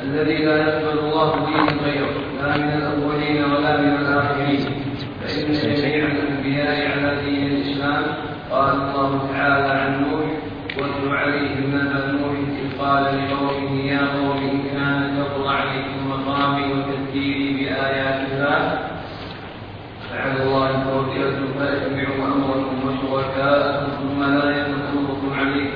الذي لا يقبل الله دين غيره لا من الأولين ولا من الآخرين، فإن جميع الأنبياء على دين الإسلام. قال الله تعالى عن نوح: واتل عليهم نبأ نوح إذ قال لقومه يا قوم إن كان كبر عليكم مقامي وتذكيري بآيات الله فعلى الله توكلت فاتبعوا أمركم وشركاءكم ثم لا يكن أمركم عليكم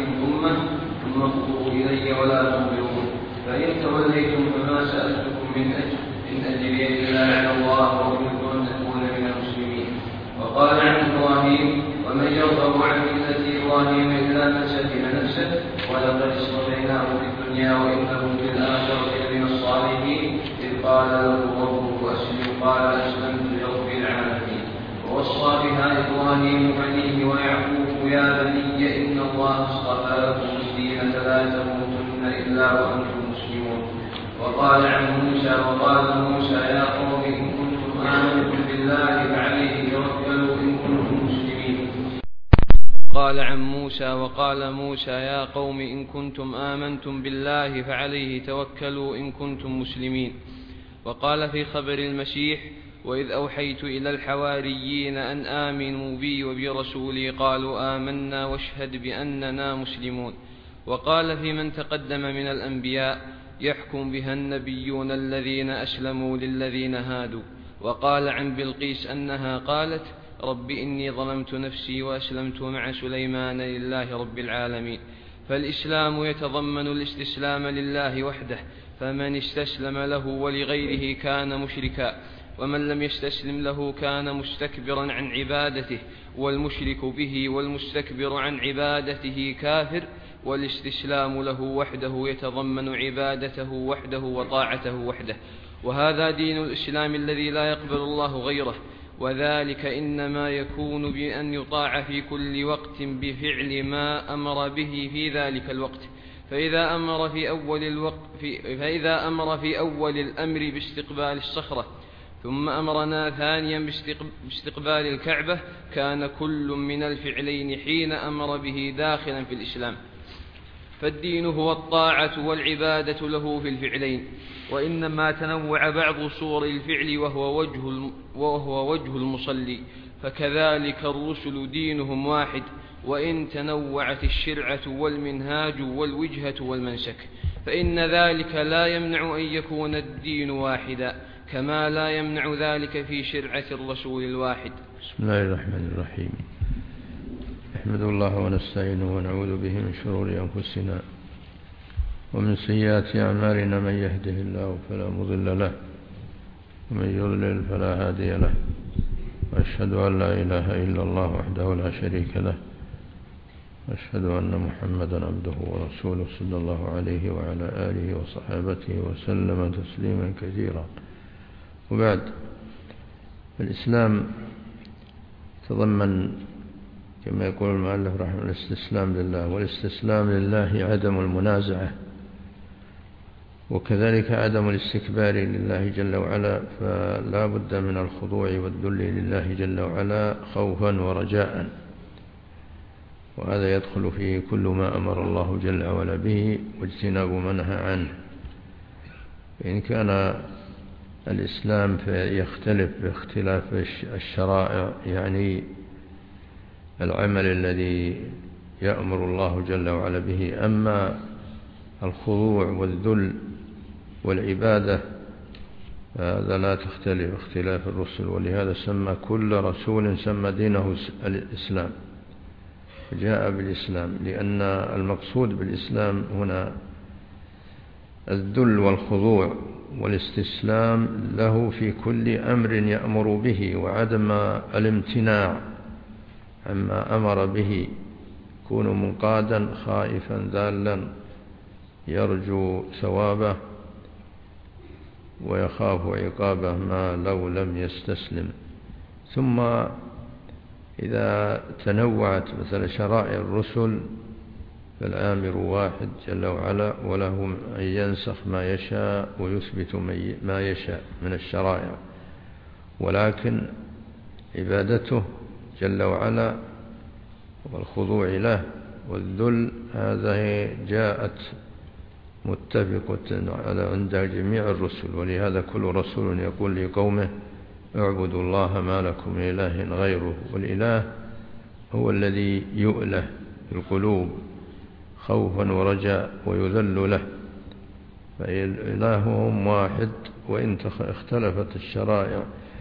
ثم اقضوا إلي ولا تنظرون. فإن توليتم فما سألتكم من أجر إن أجري إلا على الله وأمرت أن أكون من المسلمين. وقال عن إبراهيم: ومن يرغب عن ملة إبراهيم إلا من سفه نفسه ولقد اصطفيناه في الدنيا وإنه في الآخرة لمن الصالحين. إذ قال له ربه أسلم قال أسلمت لرب العالمين. ووصى بها إبراهيم بنيه ويعقوب: يا بني إن الله اصطفى لكم الدين فلا تموتن إلا وأنتم مسلمون. وقال عن موسى: وقال موسى يا قوم إن كنتم آمنتم بالله فعليه توكلوا إن كنتم مسلمين. قال عن موسى: وقال موسى يا قوم إن كنتم آمنتم بالله فعليه توكلوا إن كنتم مسلمين. وقال في خبر المسيح: وإذ أوحيت إلى الحواريين أن آمنوا بي وبرسولي قالوا آمنا واشهد بأننا مسلمون. وقال في من تقدم من الأنبياء: يحكم بها النبيون الذين أسلموا للذين هادوا. وقال عن بلقيس أنها قالت: رب إني ظلمت نفسي وأسلمت مع سليمان لله رب العالمين. فالإسلام يتضمن الاستسلام لله وحده، فمن استسلم له ولغيره كان مشركا، ومن لم يستسلم له كان مستكبرا عن عبادته، والمشرك به والمستكبر عن عبادته كافر. والاستسلام له وحده يتضمن عبادته وحده وطاعته وحده، وهذا دين الإسلام الذي لا يقبل الله غيره. وذلك إنما يكون بأن يطاع في كل وقت بفعل ما أمر به في ذلك الوقت. فإذا أمر في أول الأمر باستقبال الصخرة ثم أمرنا ثانيا باستقبال الكعبة كان كل من الفعلين حين أمر به داخلا في الإسلام. فالدين هو الطاعة والعبادة له في الفعلين، وإنما تنوع بعض صور الفعل وهو وجه المصلي. فكذلك الرسل دينهم واحد، وإن تنوعت الشرعة والمنهاج والوجهة والمنسك، فإن ذلك لا يمنع أن يكون الدين واحدا، كما لا يمنع ذلك في شرعة الرسول الواحد. بسم الله الرحمن الرحيم. نحمد الله ونستعينه ونعوذ به من شرور أنفسنا ومن سيئات أعمالنا، من يهده الله فلا مضل له ومن يضلل فلا هادي له، وأشهد أن لا إله إلا الله وحده لا شريك له، وأشهد أن محمدا عبده ورسوله صلى الله عليه وعلى آله وصحابته وسلم تسليما كثيرا. وبعد، الإسلام تضمن كما يقول المؤلف رحمه الاستسلام لله، والاستسلام لله عدم المنازعة، وكذلك عدم الاستكبار لله جل وعلا، فلا بد من الخضوع والذل لله جل وعلا خوفا ورجاء، وهذا يدخل فيه كل ما أمر الله جل وعلا به واجتناب ما نهى عنه. إن كان الإسلام يختلف باختلاف الشرائع، يعني العمل الذي يأمر الله جل وعلا به، أما الخضوع والذل والعبادة هذا لا تختلف اختلاف الرسل، ولهذا سمى كل رسول سمى دينه الإسلام، جاء بالإسلام، لأن المقصود بالإسلام هنا الذل والخضوع والاستسلام له في كل أمر يأمر به، وعدم الامتناع عما أمر به، يكون منقادا خائفا ذالا يرجو ثوابه ويخاف عقابه ما لو لم يستسلم. ثم إذا تنوعت مثل شرائع الرسل فالآمر واحد جل وعلا، وله أن ينسخ ما يشاء ويثبت ما يشاء من الشرائع، ولكن عبادته جل وعلا والخضوع له والذل هذا جاءت متفقة عند جميع الرسل، ولهذا كل رسول يقول لقومه اعبدوا الله ما لكم من إله غيره. والإله هو الذي يؤله القلوب خوفا ورجاء ويذل له، فإلههم واحد وإن اختلفت الشرائع.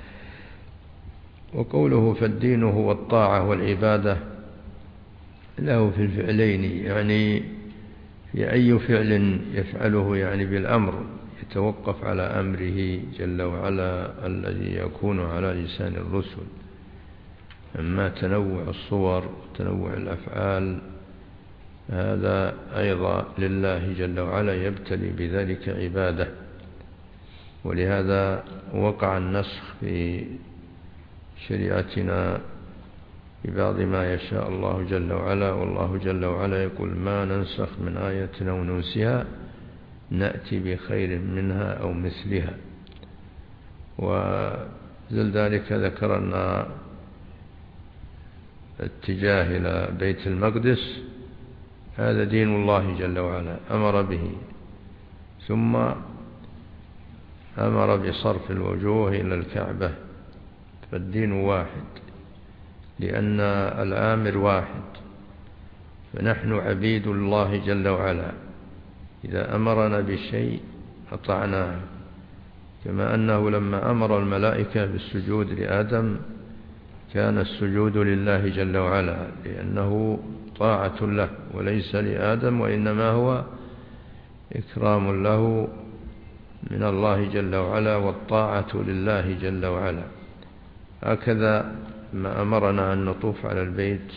وقوله فالدين هو الطاعة والعبادة له في الفعلين، يعني في أي فعل يفعله يعني بالأمر يتوقف على أمره جل وعلا الذي يكون على لسان الرسل. أما تنوع الصور وتنوع الأفعال هذا أيضا لله جل وعلا يبتلي بذلك عباده، ولهذا وقع النسخ في شريعتنا ببعض ما يشاء الله جل وعلا. والله جل وعلا يقول ما ننسخ من آية أو ننسها نأتي بخير منها أو مثلها. ولذلك ذكرنا الاتجاه إلى بيت المقدس هذا دين الله جل وعلا أمر به، ثم أمر بصرف الوجوه إلى الكعبة، فالدين واحد لأن الآمر واحد، فنحن عبيد الله جل وعلا، إذا أمرنا بشيء أطعناه. كما أنه لما أمر الملائكة بالسجود لآدم كان السجود لله جل وعلا لأنه طاعة له وليس لآدم، وإنما هو إكرام له من الله جل وعلا والطاعة لله جل وعلا. هكذا ما أمرنا أن نطوف على البيت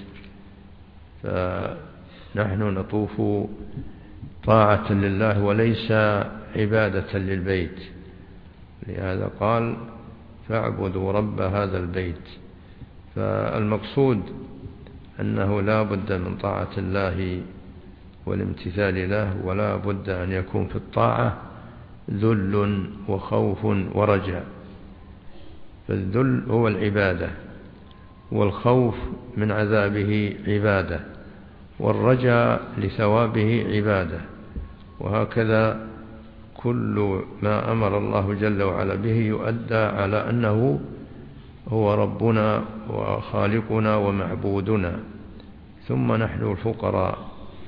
فنحن نطوف طاعة لله وليس عبادة للبيت، لهذا قال فاعبدوا رب هذا البيت. فالمقصود أنه لا بد من طاعة الله والامتثال له، ولا بد أن يكون في الطاعة ذل وخوف ورجاء. فالذل هو العبادة، والخوف من عذابه عبادة، والرجاء لثوابه عبادة. وهكذا كل ما أمر الله جل وعلا به يؤدى على أنه هو ربنا وخالقنا ومعبودنا، ثم نحن الفقراء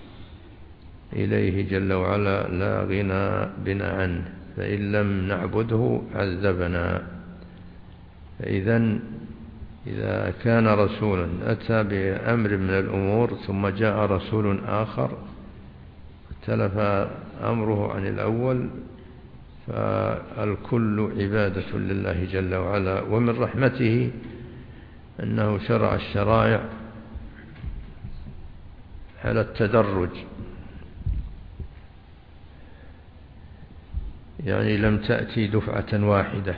إليه جل وعلا لا غنى بنا عنه، فإن لم نعبده عذبنا. فإذا إذا كان رسولا أتى بأمر من الأمور ثم جاء رسول آخر اختلف أمره عن الأول، فالكل عبادة لله جل وعلا. ومن رحمته أنه شرع الشرائع على التدرج، يعني لم تأتي دفعة واحدة،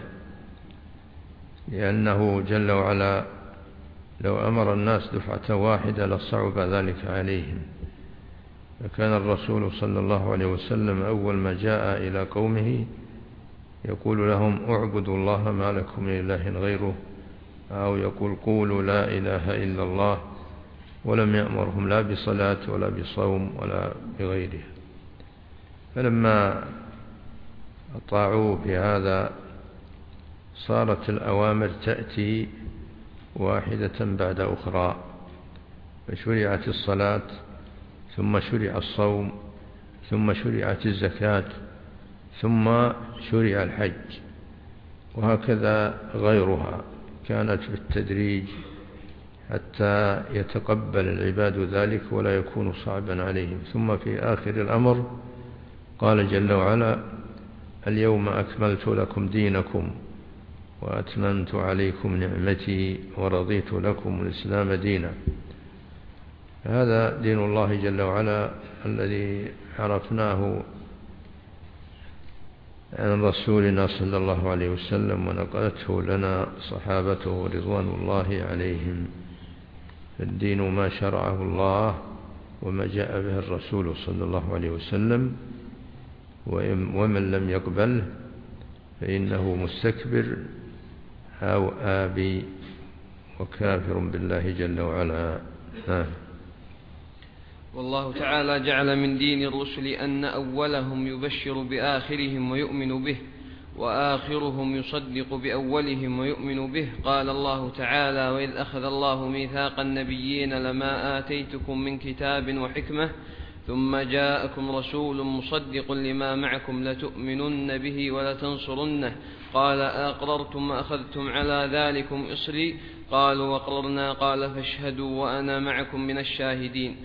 لأنه جل وعلا لو أمر الناس دفعة واحدة لصعب ذلك عليهم. فكان الرسول صلى الله عليه وسلم أول ما جاء إلى قومه يقول لهم اعبدوا الله ما لكم من إله غيره، أو يقول قولوا لا إله إلا الله، ولم يأمرهم لا بصلاة ولا بصوم ولا بغيره. فلما أطاعوا بهذا صارت الأوامر تأتي واحدة بعد أخرى، فشرعت الصلاة، ثم شرع الصوم، ثم شرعت الزكاة، ثم شرع الحج، وهكذا غيرها كانت بالتدريج حتى يتقبل العباد ذلك ولا يكون صعبا عليهم. ثم في آخر الأمر قال جل وعلا اليوم أكملت لكم دينكم وأتممت عليكم نعمتي ورضيت لكم الإسلام دينا. هذا دين الله جل وعلا الذي عرفناه عن رسولنا صلى الله عليه وسلم ونقلته لنا صحابته رضوان الله عليهم. الدين ما شرعه الله وما جاء به الرسول صلى الله عليه وسلم، ومن لم يقبله فإنه مستكبر أو آبي وكافر بالله جل وعلا. والله تعالى جعل من دين الرسل أن أولهم يبشر بآخرهم ويؤمن به، وآخرهم يصدق بأولهم ويؤمن به. قال الله تعالى: وإذ أخذ الله ميثاق النبيين لما آتيتكم من كتاب وحكمة ثم جاءكم رسول مصدق لما معكم لتؤمنن به ولتنصرنه. قال: أقررتم وأخذتم على ذلكم إصري؟ قالوا: وأقررنا. قال: فاشهدوا وأنا معكم من الشاهدين.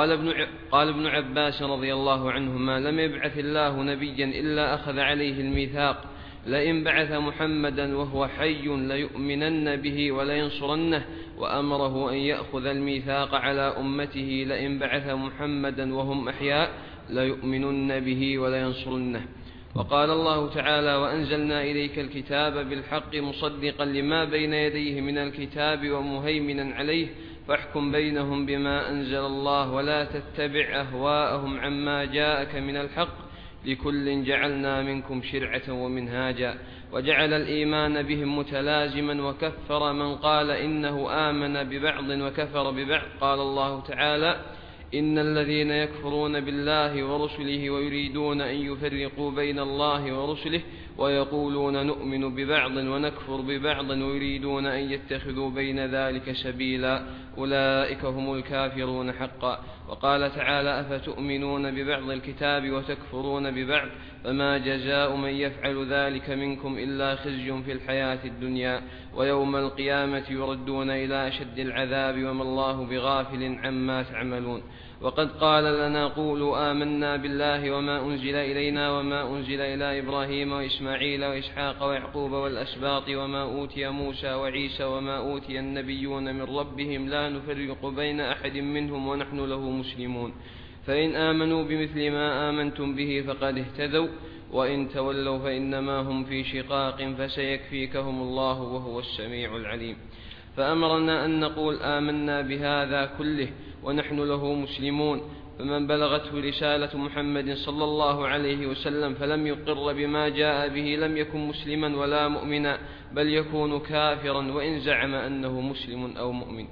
قال ابن عباس رضي الله عنهما: لم يبعث الله نبيا إلا أخذ عليه الميثاق، لئن بعث محمدا وهو حي ليؤمنن به ولينصرنه، وأمره أن يأخذ الميثاق على أمته لئن بعث محمدا وهم أحياء ليؤمنن به ولينصرنه. وقال الله تعالى: وأنزلنا إليك الكتاب بالحق مصدقا لما بين يديه من الكتاب ومهيمنا عليه، فاحكم بينهم بما أنزل الله ولا تتبع أهواءهم عما جاءك من الحق، لكل جعلنا منكم شرعة ومنهاجا. وجعل الإيمان بهم متلازما، وكفر من قال إنه آمن ببعض وكفر ببعض. قال الله تعالى: إن الذين يكفرون بالله ورسله ويريدون أن يفرقوا بين الله ورسله ويقولون نؤمن ببعض ونكفر ببعض ويريدون أن يتخذوا بين ذلك سبيلا أولئك هم الكافرون حقا. وقال تعالى: أفتؤمنون ببعض الكتاب وتكفرون ببعض، فما جزاء من يفعل ذلك منكم إلا خزي في الحياة الدنيا، ويوم القيامة يردون إلى أشد العذاب وما الله بغافل عما تعملون. وقد قال لنا: قولوا آمنا بالله وما أنزل إلينا وما أنزل إلى إبراهيم وإسماعيل وإسحاق ويعقوب والأسباط وما أوتي موسى وعيسى وما أوتي النبيون من ربهم لا نفرق بين أحد منهم ونحن له مسلمون، فإن آمنوا بمثل ما آمنتم به فقد اهتدوا، وإن تولوا فإنما هم في شقاق فسيكفيكهم الله وهو السميع العليم. فأمرنا أن نقول آمنا بهذا كله ونحن له مسلمون. فمن بلغته رسالة محمد صلى الله عليه وسلم فلم يقر بما جاء به لم يكن مسلما ولا مؤمنا، بل يكون كافرا وإن زعم أنه مسلم أو مؤمن.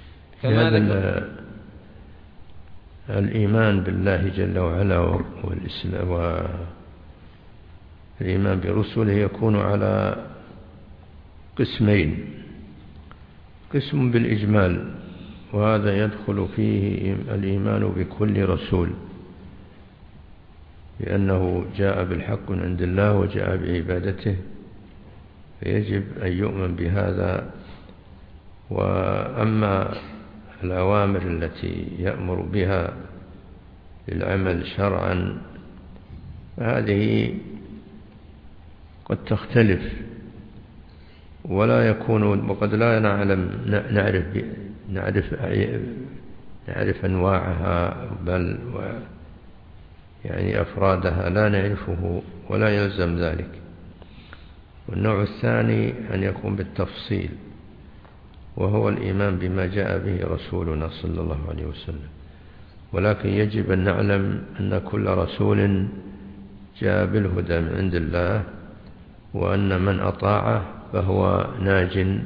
الإيمان بالله جل وعلا والإيمان برسله يكون على قسمين: قسم بالإجمال، وهذا يدخل فيه الإيمان بكل رسول، لأنه جاء بالحق من عند الله وجاء بعبادته، فيجب أن يؤمن بهذا. وأما الأوامر التي يأمر بها للعمل شرعا فهذه قد تختلف ولا يكون، وقد لا نعرف أنواعها، بل يعني أفرادها لا نعرفه ولا يلزم ذلك. والنوع الثاني أن يكون بالتفصيل، وهو الإيمان بما جاء به رسولنا صلى الله عليه وسلم. ولكن يجب أن نعلم أن كل رسول جاء بالهدى من عند الله، وأن من أطاعه فهو ناج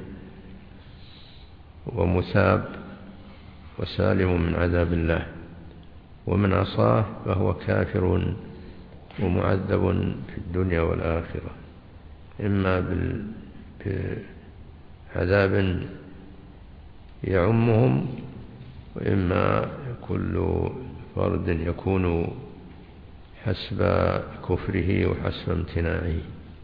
ومثاب وسالم من عذاب الله، ومن عصاه فهو كافر ومعذب في الدنيا والآخرة، إما بعذاب يعمهم، وإما كل فرد يكون حسب كفره وحسب امتناعه.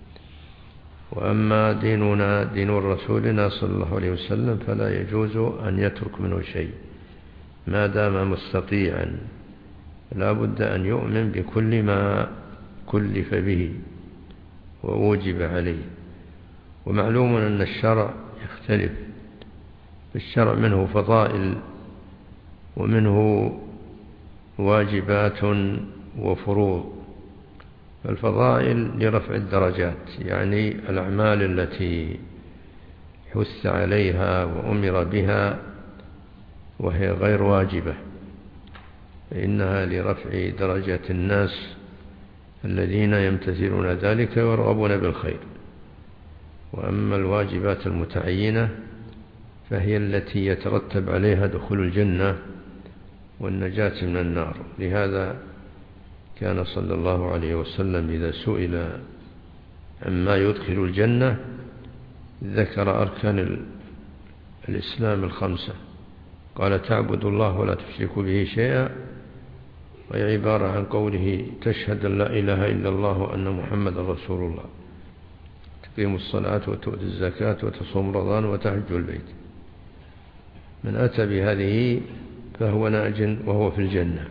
وأما ديننا دين رسولنا صلى الله عليه وسلم فلا يجوز أن يترك منه شيء ما دام مستطيعا، لا بد أن يؤمن بكل ما كلف به ووجب عليه. ومعلوم أن الشرع يختلف، الشرع منه فضائل ومنه واجبات وفروض. فالفضائل لرفع الدرجات، يعني الأعمال التي حث عليها وأمر بها وهي غير واجبة فإنها لرفع درجة الناس الذين يمتثلون ذلك ويرغبون بالخير. وأما الواجبات المتعينة فهي التي يترتب عليها دخول الجنة والنجاة من النار. لهذا كان صلى الله عليه وسلم إذا سئل عما يدخل الجنة ذكر أركان الإسلام 5، قال: تعبد الله ولا تشرك به شيئا، وهي عبارة عن قوله: تشهد أن لا إله إلا الله وأن محمد رسول الله، تقيم الصلاة وتؤتي الزكاة وتصوم رمضان وتحج البيت. من أتى بهذه فهو ناج وهو في الجنة.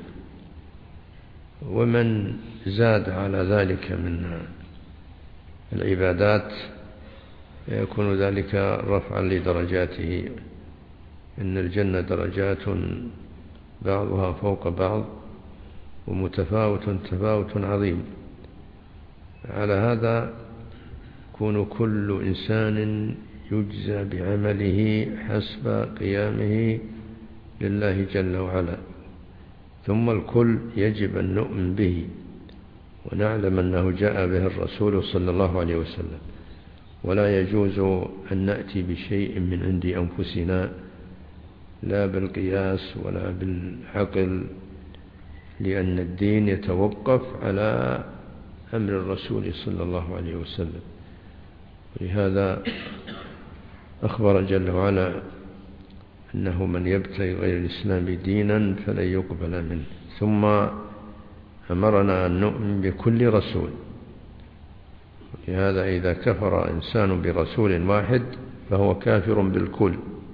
ومن زاد على ذلك من العبادات يكون ذلك رفعا لدرجاته. إن الجنة درجات بعضها فوق بعض ومتفاوت تفاوت عظيم. على هذا يكون كل إنسان يجزى بعمله حسب قيامه لله جل وعلا، ثم الكل يجب أن نؤمن به ونعلم أنه جاء به الرسول صلى الله عليه وسلم، ولا يجوز أن نأتي بشيء من عند أنفسنا لا بالقياس ولا بالعقل، لأن الدين يتوقف على أمر الرسول صلى الله عليه وسلم. ولهذا أخبر جل وعلا أنه من يبتغي غير الإسلام دينا فلن يقبل منه، ثم أمرنا أن نؤمن بكل رسول. لهذا إذا كفر إنسان برسول واحد فهو كافر بالكل.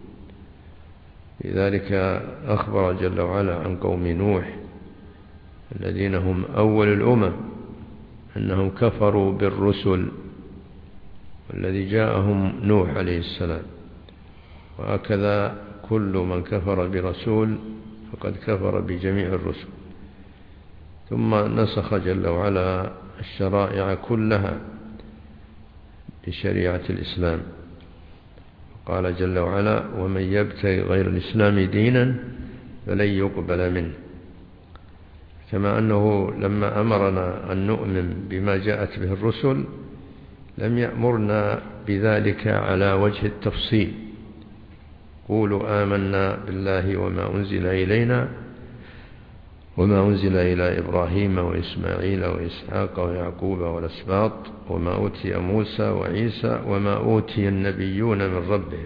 لذلك أخبر جل وعلا عن قوم نوح الذين هم أول الأمم أنهم كفروا بالرسل والذي جاءهم نوح عليه السلام، وهكذا كل من كفر برسول فقد كفر بجميع الرسل. ثم نسخ جل وعلا الشرائع كلها بشريعة الإسلام، قال جل وعلا: ومن يبتغي غير الإسلام دينا فلن يقبل منه. كما أنه لما أمرنا أن نؤمن بما جاءت به الرسل لم يأمرنا بذلك على وجه التفصيل: قولوا آمنا بالله وما أنزل إلينا وما أنزل إلى إبراهيم وإسماعيل وإسحاق ويعقوب والأسباط وما أوتي موسى وعيسى وما أوتي النبيون من ربهم.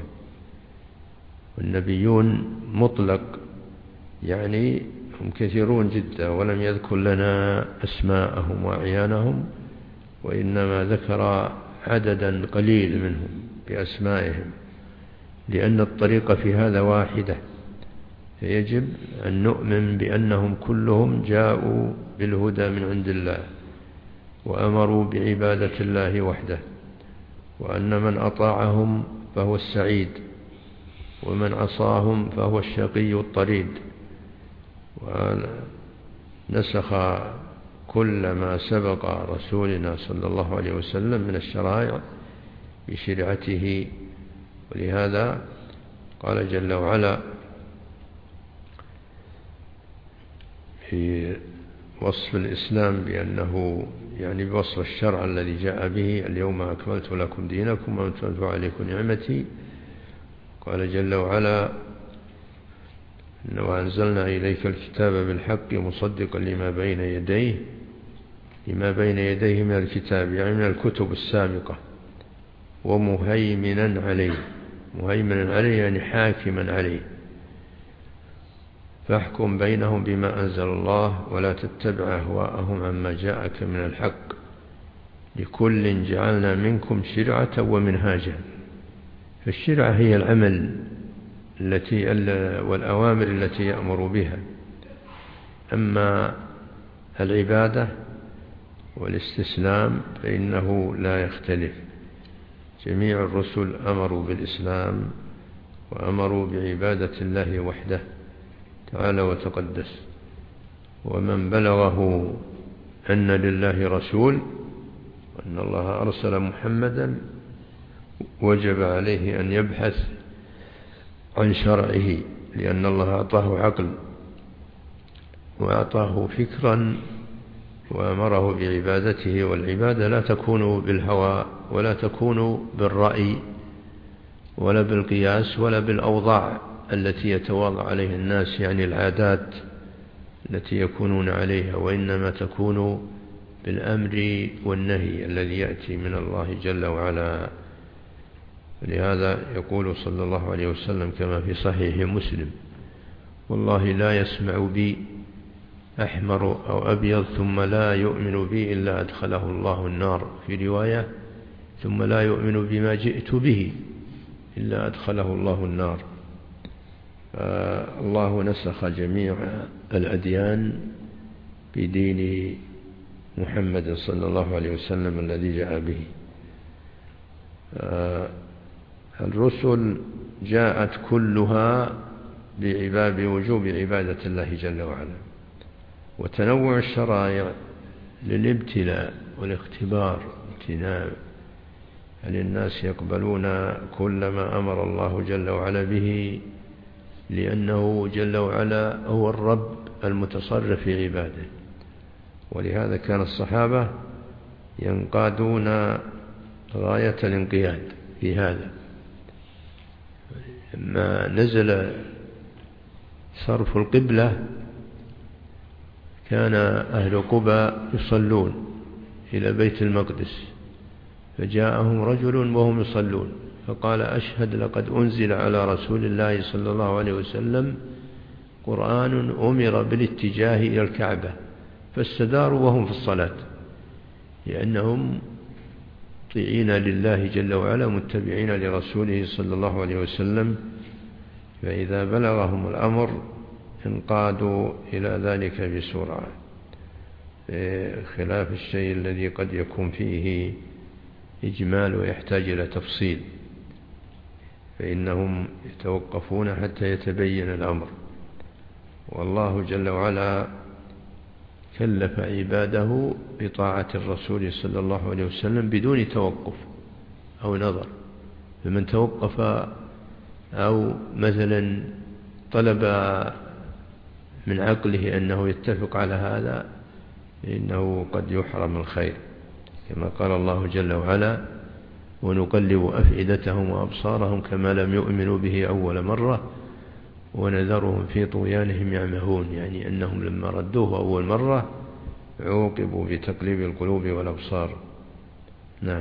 والنبيون مطلق، يعني هم كثيرون جدا، ولم يذكر لنا أسماءهم وأعيانهم، وإنما ذكر عددا قليل منهم بأسمائهم، لأن الطريقة في هذا واحدة، فيجب أن نؤمن بأنهم كلهم جاءوا بالهدى من عند الله وأمروا بعبادة الله وحده، وأن من أطاعهم فهو السعيد ومن عصاهم فهو الشقي الطريد. ونسخ كل ما سبق رسولنا صلى الله عليه وسلم من الشرائع بشريعته. ولهذا قال جل وعلا في وصف الإسلام بأنه يعني بوصف الشرع الذي جاء به: اليوم أكملت لكم دينكم وأتممت عليكم نعمتي. قال جل وعلا: وأنزلنا إليك الكتاب بالحق مصدقا لما بين يديه من الكتاب، يعني من الكتب السابقة، ومهيمنا عليه. مهيمنا عليه يعني حاكما عليه. فاحكم بينهم بما أنزل الله ولا تتبع أهواءهم عما جاءك من الحق، لكل جعلنا منكم شرعة ومنهاجا. فالشرعة هي العمل والأوامر التي يأمر بها. أما العبادة والاستسلام فإنه لا يختلف. جميع الرسل أمروا بالإسلام وأمروا بعبادة الله وحده تعالى وتقدس. ومن بلغه أن لله رسول وأن الله أرسل محمدا وجب عليه أن يبحث عن شرعه، لأن الله أعطاه عقل وأعطاه فكرا وأمره بعبادته. والعبادة لا تكون بالهوى ولا تكون بالرأي ولا بالقياس ولا بالأوضاع التي يتواضع عليها الناس، يعني العادات التي يكونون عليها، وإنما تكون بالأمر والنهي الذي يأتي من الله جل وعلا. لهذا يقول صلى الله عليه وسلم كما في صحيح مسلم: والله لا يسمع بي أحمر أو أبيض ثم لا يؤمن بي إلا أدخله الله النار، في رواية: ثم لا يؤمن بما جئت به إلا أدخله الله النار. الله نسخ جميع الأديان بدين محمد صلى الله عليه وسلم الذي جاء به. الرسل جاءت كلها بوجوب عبادة الله جل وعلا، وتنوع الشرائع للابتلاء والاختبار، هل الناس يقبلون كل ما أمر الله جل وعلا به، لأنه جل وعلا هو الرب المتصرف في عباده. ولهذا كان الصحابة ينقادون غاية الانقياد في هذا. لما نزل صرف القبلة كان أهل قباء يصلون إلى بيت المقدس، فجاءهم رجل وهم يصلون فقال: أشهد لقد أنزل على رسول الله صلى الله عليه وسلم قرآن أمر بالاتجاه إلى الكعبة، فاستداروا وهم في الصلاة، لأنهم مطيعين لله جل وعلا متبعين لرسوله صلى الله عليه وسلم، فإذا بلغهم الأمر انقادوا إلى ذلك بسرعة، خلاف الشيء الذي قد يكون فيه إجمال ويحتاج إلى تفصيل، فإنهم يتوقفون حتى يتبين الأمر. والله جل وعلا كلف عباده بطاعة الرسول صلى الله عليه وسلم بدون توقف أو نظر، فمن توقف أو مثلا طلب من عقله أنه يتفق على هذا إنه قد يحرم الخير، كما قال الله جل وعلا: ونقلب أفئدتهم وأبصارهم كما لم يؤمنوا به أول مرة ونذرهم في طغيانهم يعمهون، يعني أنهم لما ردوه أول مرة عوقبوا بتقليب القلوب والأبصار. نعم.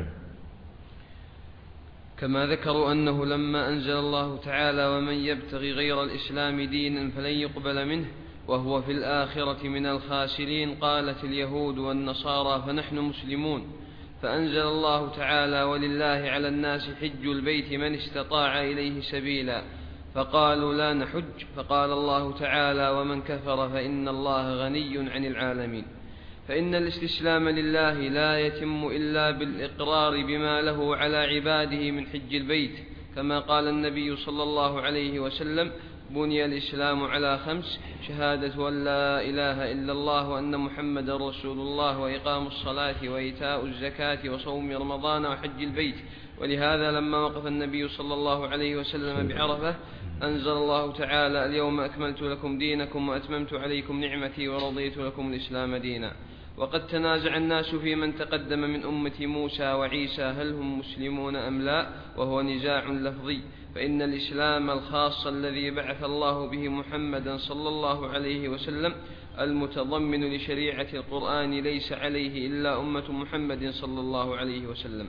كما ذكروا أنه لما أنزل الله تعالى: ومن يبتغي غير الإسلام دينا فلن يقبل منه وهو في الآخرة من الخاسرين، قالت اليهود والنصارى فنحن مسلمون، فأنزل الله تعالى: ولله على الناس حج البيت من استطاع إليه سبيلا، فقالوا لا نحج، فقال الله تعالى: ومن كفر فإن الله غني عن العالمين. فإن الاستسلام لله لا يتم إلا بالإقرار بما له على عباده من حج البيت، كما قال النبي صلى الله عليه وسلم: بني الإسلام على 5: شهادة أن لا إله إلا الله وأن محمد رسول الله، وإقام الصلاة وإيتاء الزكاة وصوم رمضان وحج البيت. ولهذا لما وقف النبي صلى الله عليه وسلم بعرفة أنزل الله تعالى: اليوم أكملت لكم دينكم وأتممت عليكم نعمتي ورضيت لكم الإسلام دينا. وقد تنازع الناس في من تقدم من أمة موسى وعيسى هل هم مسلمون أم لا، وهو نزاع لفظي، فإن الإسلام الخاص الذي بعث الله به محمدا صلى الله عليه وسلم المتضمن لشريعة القرآن ليس عليه إلا أمة محمد صلى الله عليه وسلم.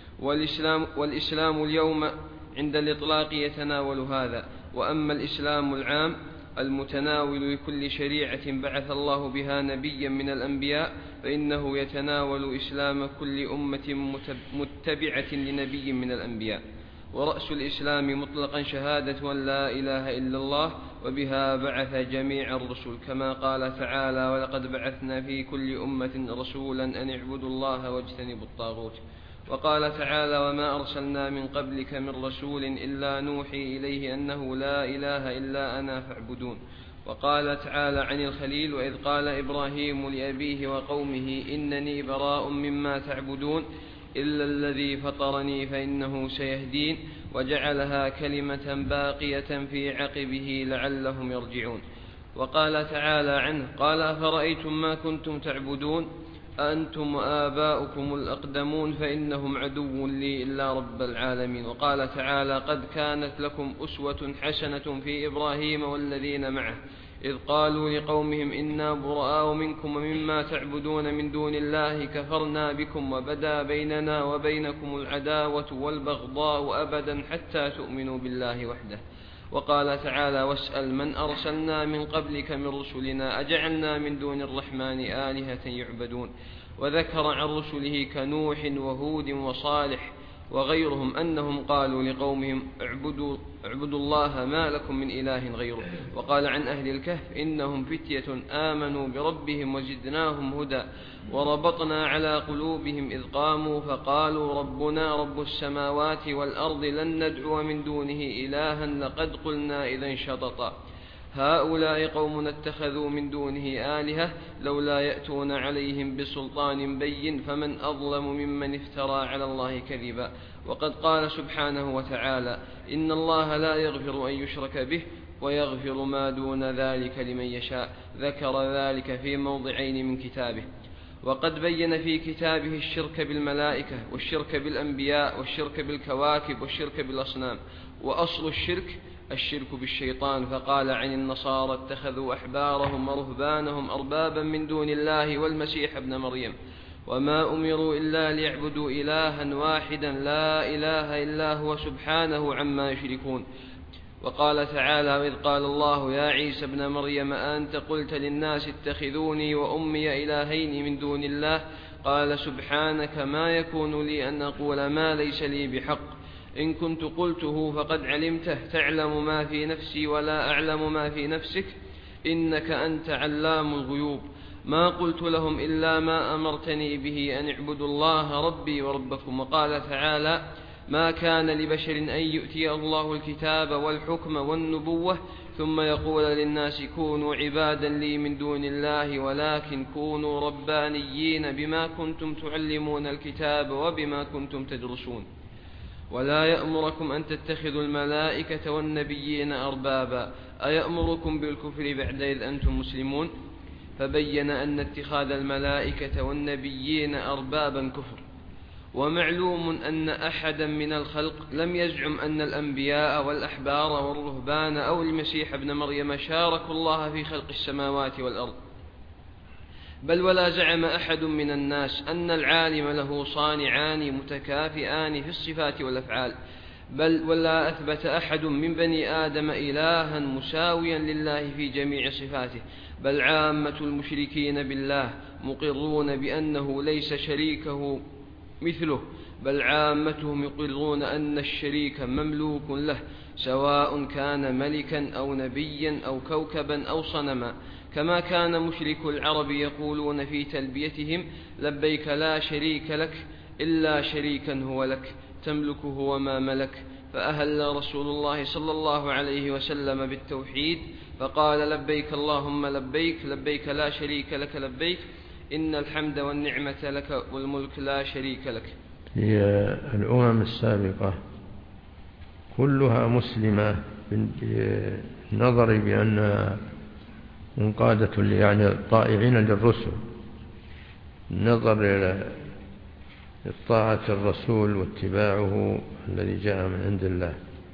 والإسلام اليوم عند الإطلاق يتناول هذا. وأما الإسلام العام المتناول لكل شريعة بعث الله بها نبيا من الأنبياء فإنه يتناول إسلام كل أمة متبعة لنبي من الأنبياء. ورأس الإسلام مطلقا شهادة أن لا إله إلا الله، وبها بعث جميع الرسل، كما قال تعالى: ولقد بعثنا في كل أمة رسولا أن اعبدوا الله واجتنبوا الطاغوت. وقال تعالى: وما أرسلنا من قبلك من رسول إلا نوحي إليه أنه لا إله إلا أنا فاعبدون. وقال تعالى عن الخليل: وإذ قال إبراهيم لأبيه وقومه إنني براء مما تعبدون إلا الذي فطرني فإنه سيهدين، وجعلها كلمة باقية في عقبه لعلهم يرجعون. وقال تعالى عنه: قال: أفرأيتم ما كنتم تعبدون أنتم وآباؤكم الأقدمون فإنهم عدو لي إلا رب العالمين. وقال تعالى: قد كانت لكم أسوة حسنة في إبراهيم والذين معه إذ قالوا لقومهم إنا براء منكم ومما تعبدون من دون الله كفرنا بكم وبدا بيننا وبينكم العداوة والبغضاء أبدا حتى تؤمنوا بالله وحده. وقال تعالى واسأل من أرسلنا من قبلك من رسلنا أجعلنا من دون الرحمن آلهة يعبدون. وذكر عن رسله كنوح وهود وصالح وغيرهم أنهم قالوا لقومهم اعبدوا الله ما لكم من إله غيره. وقال عن أهل الكهف إنهم فتية آمنوا بربهم وزدناهم هدى وربطنا على قلوبهم إذ قاموا فقالوا ربنا رب السماوات والأرض لن ندعو من دونه إلها لقد قلنا إذا شططا هؤلاء قوم اتخذوا من دونه آلهة لولا يأتون عليهم بسلطان بين فمن أظلم ممن افترى على الله كذبا. وقد قال سبحانه وتعالى إن الله لا يغفر أن يشرك به ويغفر ما دون ذلك لمن يشاء. ذكر ذلك في موضعين من كتابه. وقد بين في كتابه الشرك بالملائكة والشرك بالأنبياء والشرك بالكواكب والشرك بالأصنام. وأصل الشرك بالشيطان. فقال عن النصارى اتخذوا أحبارهم ورهبانهم أربابا من دون الله والمسيح ابن مريم وما أمروا إلا ليعبدوا إلها واحدا لا إله إلا هو سبحانه عما يشركون. وقال تعالى وإذ قال الله يا عيسى ابن مريم أنت قلت للناس اتخذوني وأمي إلهين من دون الله قال سبحانك ما يكون لي أن أقول ما ليس لي بحق إن كنت قلته فقد علمته تعلم ما في نفسي ولا أعلم ما في نفسك إنك أنت علام الغيوب. ما قلت لهم إلا ما أمرتني به أن اعبدوا الله ربي وربكم. وقال تعالى ما كان لبشر أن يؤتي الله الكتاب والحكم والنبوة ثم يقول للناس كونوا عبادا لي من دون الله ولكن كونوا ربانيين بما كنتم تعلمون الكتاب وبما كنتم تدرسون. ولا يأمركم أن تتخذوا الملائكة والنبيين أربابا أيأمركم بالكفر بعد إذ أنتم مسلمون. فبين أن اتخاذ الملائكة والنبيين أربابا كفر. ومعلوم أن أحدا من الخلق لم يزعم أن الأنبياء والأحبار والرهبان أو المسيح ابن مريم شاركوا الله في خلق السماوات والأرض. بل ولا زعم أحد من الناس أن العالم له صانعان متكافئان في الصفات والأفعال. بل ولا أثبت أحد من بني آدم إلها مساويا لله في جميع صفاته. بل عامة المشركين بالله مقرون بأنه ليس شريكه مثله. بل عامتهم يقرون أن الشريك مملوك له سواء كان ملكا أو نبيا أو كوكبا أو صنما. كما كان مشرك العرب يقولون في تلبيتهم لبيك لا شريك لك إلا شريكا هو لك تملكه وما ملك. فأهل رسول الله صلى الله عليه وسلم بالتوحيد فقال لبيك اللهم لبيك لبيك لا شريك لك لبيك إن الحمد والنعمة لك والملك لا شريك لك. هي الأمم السابقة كلها مسلمة بالنظر بأن منقادة يعني الطائعين للرسل النظر إلى طاعة الرسول واتباعه الذي جاء من عند الله.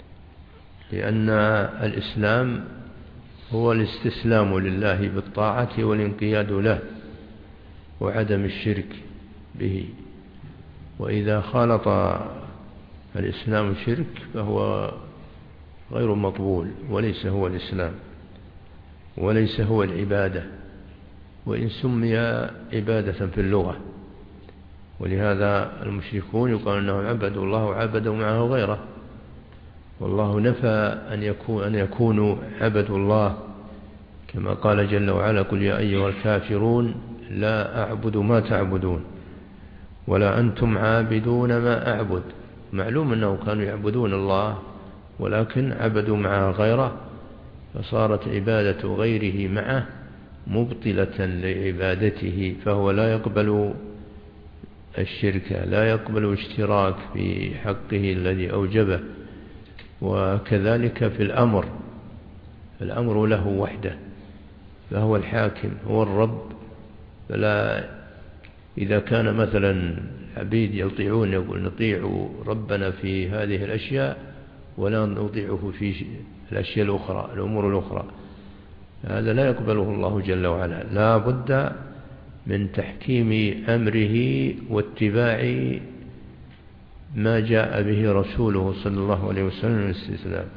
لأن الإسلام هو الاستسلام لله بالطاعة والانقياد له وعدم الشرك به. وإذا خالط الإسلام شرك فهو غير مقبول وليس هو الإسلام وليس هو العبادة وإن سمي عبادة في اللغة. ولهذا المشركون يقال أنهم عبدوا الله وعبدوا معه غيره. والله نفى أن يكونوا عبدوا الله كما قال جل وعلا قل يا أيها الكافرون لا أعبد ما تعبدون ولا أنتم عابدون ما أعبد. معلوم أنهم كانوا يعبدون الله ولكن عبدوا معه غيره فصارت عبادة غيره معه مبطلة لعبادته. فهو لا يقبل الشرك لا يقبل الاشتراك في حقه الذي أوجبه. وكذلك في الأمر له وحده فهو الحاكم هو الرب. فلا إذا كان مثلا عبيد يطيعون يقول نطيع ربنا في هذه الأشياء ولا نطيعه في الأشياء الأخرى الأمور الأخرى هذا لا يقبله الله جل وعلا. لا بد من تحكيم أمره واتباع ما جاء به رسوله صلى الله عليه وسلم الاستسلام.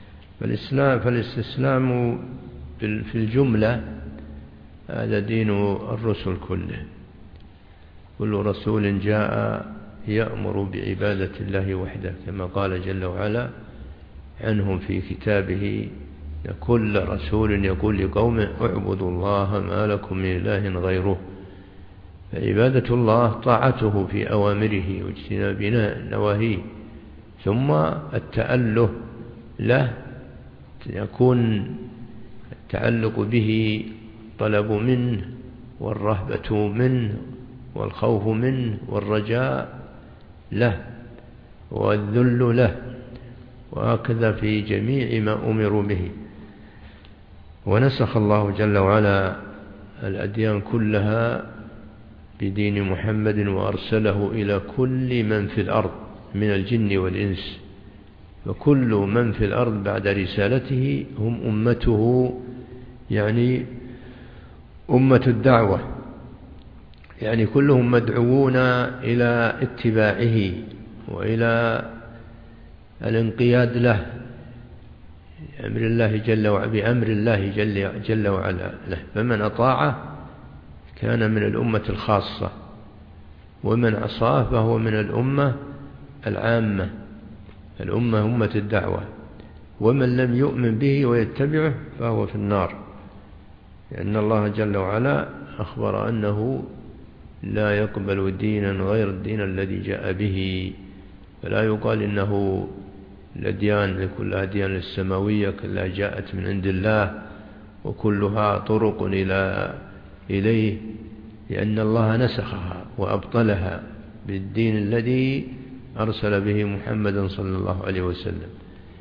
فالاستسلام في الجملة هذا دين الرسل كله. كل رسول جاء يأمر بعبادة الله وحده، كما قال جل وعلا عنهم في كتابه: كل رسول يقول لقومه اعبدوا الله ما لكم من إله غيره. فعبادة الله طاعته في أوامره واجتناب نواهيه، ثم التأله له يكون التعلق به طلب منه والرهبة منه والخوف منه والرجاء له والذل له، وهكذا في جميع ما أمروا به. ونسخ الله جل وعلا الأديان كلها بدين محمد وأرسله إلى كل من في الأرض من الجن والإنس، فكل من في الأرض بعد رسالته هم أمته، يعني أمة الدعوة، يعني كلهم مدعوون إلى اتباعه وإلى الانقياد له بأمر الله جل وعلا له. فمن أطاعه كان من الأمة الخاصة، ومن عصاه فهو من الأمة العامة، الأمة أمة الدعوة. ومن لم يؤمن به ويتبعه فهو في النار، لأن الله جل وعلا أخبر أنه لا يقبل دينا غير الدين الذي جاء به. فلا يقال إنه الأديان كلها أديان السماوية كلها جاءت من عند الله وكلها طرق إليه، لأن الله نسخها وأبطلها بالدين الذي أرسل به محمدا صلى الله عليه وسلم.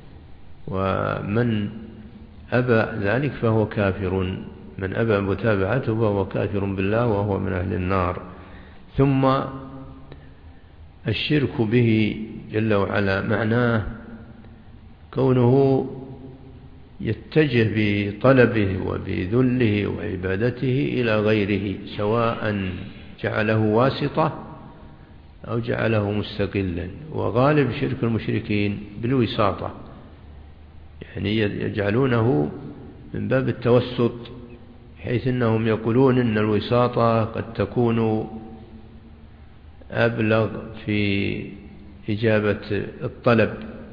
ومن أبى ذلك فهو كافر، من أبى متابعته فهو كافر بالله وهو من أهل النار. ثم الشرك به جل وعلا معناه كونه يتجه بطلبه وبذله وعبادته إلى غيره، سواء جعله واسطة أو جعله مستقلا. وغالب شرك المشركين بالوساطة، يعني يجعلونه من باب التوسط، حيث أنهم يقولون إن الوساطة قد تكون أبلغ في إجابة الطلب،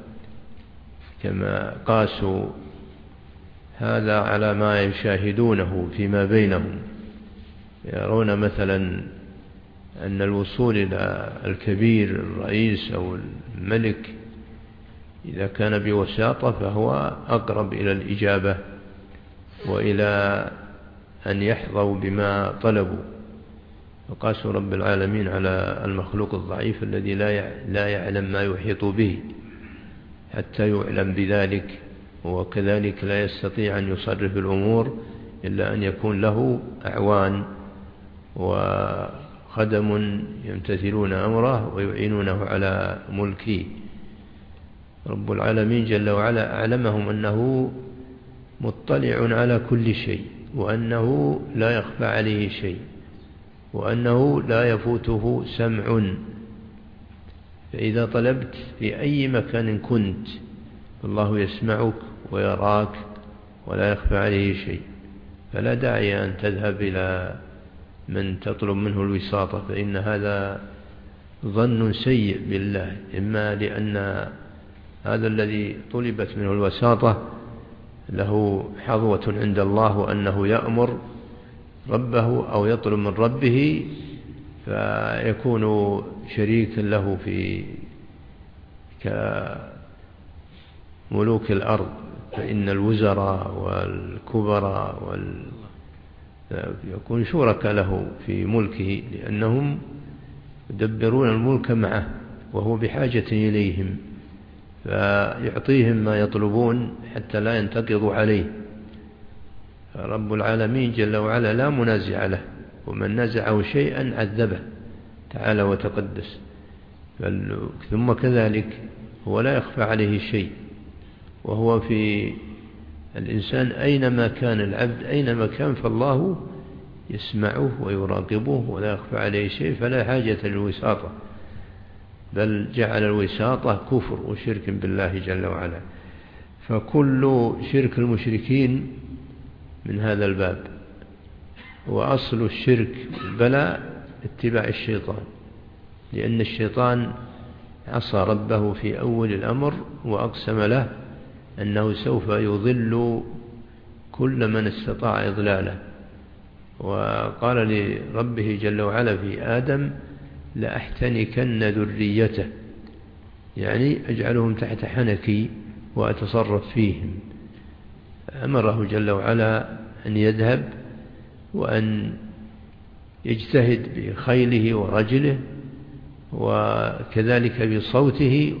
كما قاسوا هذا على ما يشاهدونه فيما بينهم. يرون مثلا أن الوصول إلى الكبير الرئيس أو الملك إذا كان بوساطة فهو أقرب إلى الإجابة وإلى أن يحظوا بما طلبوا. فقاسوا رب العالمين على المخلوق الضعيف الذي لا يعلم ما يحيط به حتى يعلم بذلك، وكذلك لا يستطيع أن يصرف الأمور إلا أن يكون له أعوان وخدم يمتثلون أمره ويعينونه على ملكه. رب العالمين جل وعلا أعلمهم أنه مطلع على كل شيء، وأنه لا يخفى عليه شيء، وأنه لا يفوته سمع. فإذا طلبت في أي مكان كنت الله يسمعك ويراك ولا يخفى عليه شيء، فلا داعي أن تذهب إلى من تطلب منه الوساطة، فإن هذا ظن سيء بالله، إما لأن هذا الذي طلبت منه الوساطة له حظوة عند الله وأنه يأمر ربه أو يطلب من ربه، فيكون شريكا له في كملوك الأرض. فإن الوزراء والكبراء يكون شركاء له في ملكه، لأنهم يدبرون الملك معه وهو بحاجة إليهم، فيعطيهم ما يطلبون حتى لا ينتقضوا عليه. رب العالمين جل وعلا لا منازع له، ومن نزعه شيئا عذبه تعالى وتقدس. ثم كذلك هو لا يخفى عليه شيء، وهو في الإنسان أينما كان، العبد أينما كان فالله يسمعه ويراقبه ولا يخفى عليه شيء، فلا حاجة للوساطة، بل جعل الوساطة كفر وشرك بالله جل وعلا. فكل شرك المشركين من هذا الباب. وأصل الشرك البلاء اتباع الشيطان، لأن الشيطان عصى ربه في أول الأمر وأقسم له أنه سوف يضل كل من استطاع إضلاله، وقال لربه جل وعلا في آدم لأحتنكن ذريته، يعني أجعلهم تحت حنكي وأتصرف فيهم. أمره جل وعلا أن يذهب وأن يجتهد بخيله ورجله وكذلك بصوته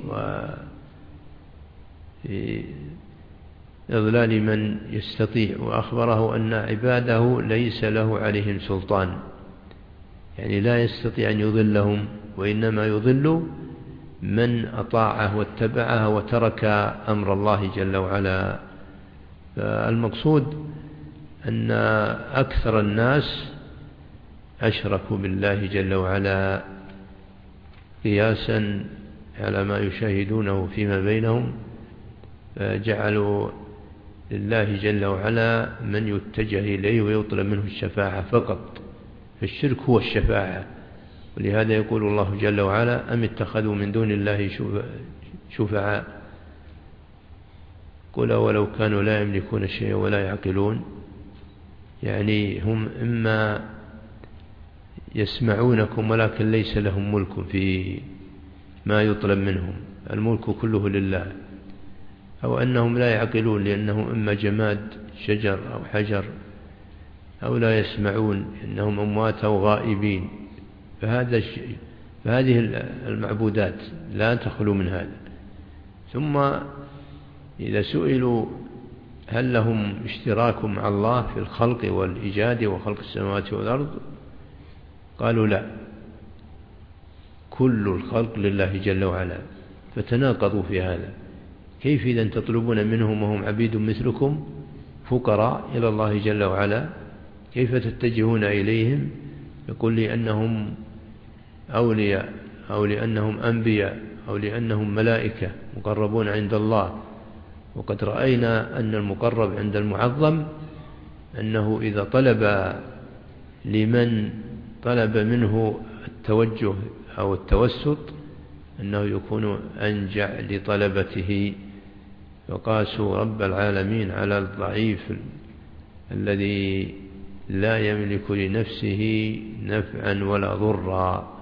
وإضلال من يستطيع، وأخبره أن عباده ليس له عليهم سلطان، يعني لا يستطيع أن يضلهم، وإنما يضل من أطاعه واتبعه وترك أمر الله جل وعلا. فالمقصود أن أكثر الناس أشركوا بالله جل وعلا قياسا على ما يشاهدونه فيما بينهم، جعلوا لله جل وعلا من يتجه إليه ويطلب منه الشفاعة فقط، فالشرك هو الشفاعة. ولهذا يقول الله جل وعلا أم اتخذوا من دون الله شفعاء قل ولو كانوا لا يملكون شيئا ولا يعقلون، يعني هم إما يسمعونكم ولكن ليس لهم ملك في ما يطلب منهم، الملك كله لله، أو أنهم لا يعقلون لأنهم إما جماد شجر أو حجر، أو لا يسمعون إنهم أموات أو غائبين. فهذه المعبودات لا تخلو من هذا. ثم إذا سئلوا هل لهم اشتراك مع الله في الخلق والإيجاد وخلق السماوات والأرض، قالوا لا، كل الخلق لله جل وعلا. فتناقضوا في هذا، كيف إذا تطلبون منهم وهم عبيد مثلكم فقراء إلى الله جل وعلا، كيف تتجهون إليهم؟ يقول لأنهم أولياء أو لأنهم أنبياء أو لأنهم ملائكة مقربون عند الله. وقد رأينا أن المقرب عند المعظم أنه إذا طلب لمن طلب منه التوجه أو التوسط أنه يكون أنجع لطلبته. فقاسوا رب العالمين على الضعيف الذي لا يملك لنفسه نفعا ولا ضرا،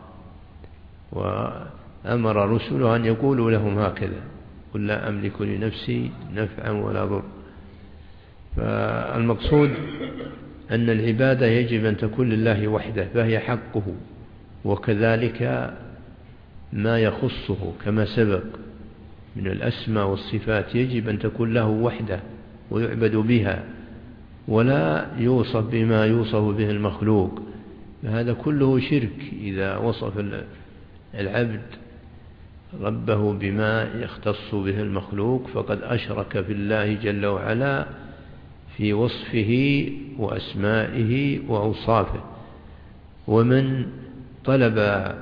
وأمر رسله أن يقولوا لهم هكذا قل لا أملك لنفسي نفعا ولا ضر. فالمقصود أن العبادة يجب أن تكون لله وحده فهي حقه، وكذلك ما يخصه كما سبق من الأسماء والصفات يجب أن تكون له وحده ويعبد بها، ولا يوصف بما يوصف به المخلوق. هذا كله شرك إذا وصف العبد ربه بما يختص به المخلوق، فقد أشرك بالله جل وعلا في وصفه وأسمائه وأوصافه. ومن طلب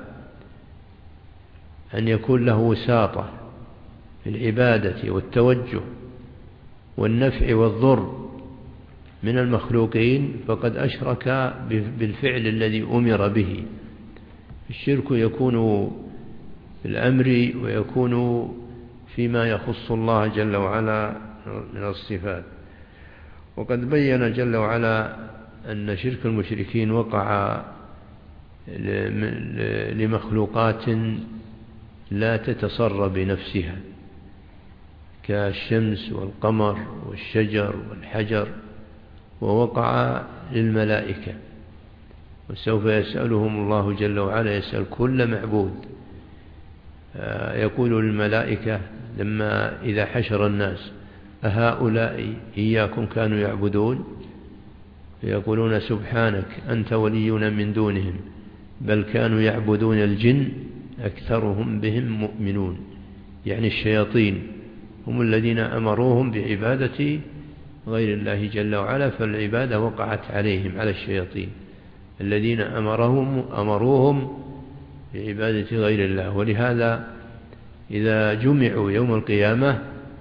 أن يكون له وساطة في العبادة والتوجه والنفع والضر من المخلوقين فقد أشرك بالفعل الذي أمر به. الشرك يكون في الأمر ويكون فيما يخص الله جل وعلا من الصفات. وقد بين جل وعلا أن شرك المشركين وقع لمخلوقات لا تتصر بنفسها كالشمس والقمر والشجر والحجر، ووقع للملائكة، وسوف يسألهم الله جل وعلا، يسأل كل معبود. يقول للملائكة لما إذا حشر الناس أهؤلاء إياكم كانوا يعبدون؟ فيقولون سبحانك أنت ولينا من دونهم بل كانوا يعبدون الجن أكثرهم بهم مؤمنون، يعني الشياطين هم الذين أمروهم بعبادة غير الله جل وعلا، فالعبادة وقعت عليهم، على الشياطين الذين أمروهم بعبادة غير الله. ولهذا إذا جمعوا يوم القيامة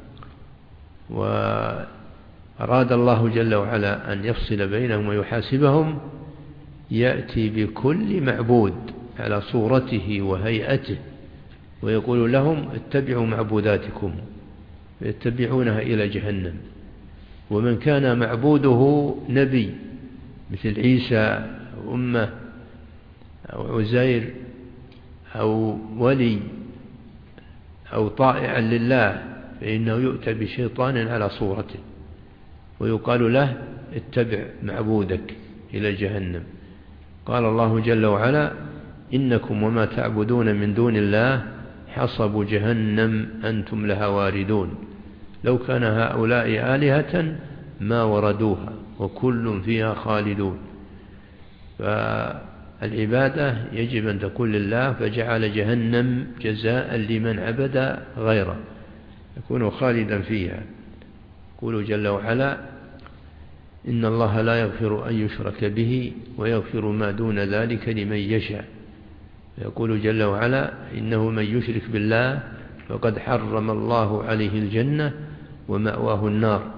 وأراد الله جل وعلا أن يفصل بينهم ويحاسبهم، يأتي بكل معبود على صورته وهيئته ويقول لهم اتبعوا معبوداتكم، فيتبعونها إلى جهنم. ومن كان معبوده نبي مثل عيسى أو أمه أو عزير أو ولي أو طائعا لله، فإنه يؤتى بشيطان على صورته ويقال له اتبع معبودك إلى جهنم. قال الله جل وعلا إنكم وما تعبدون من دون الله حصب جهنم أنتم لها واردون لو كان هؤلاء آلهة ما وردوها وكل فيها خالدون. فالعبادة يجب أن تكون لله، فجعل جهنم جزاء لمن عبد غيره يكون خالدا فيها. يقول جل وعلا إن الله لا يغفر أن يشرك به ويغفر ما دون ذلك لمن يشاء. يقول جل وعلا إنه من يشرك بالله فقد حرم الله عليه الجنة ومأواه النار.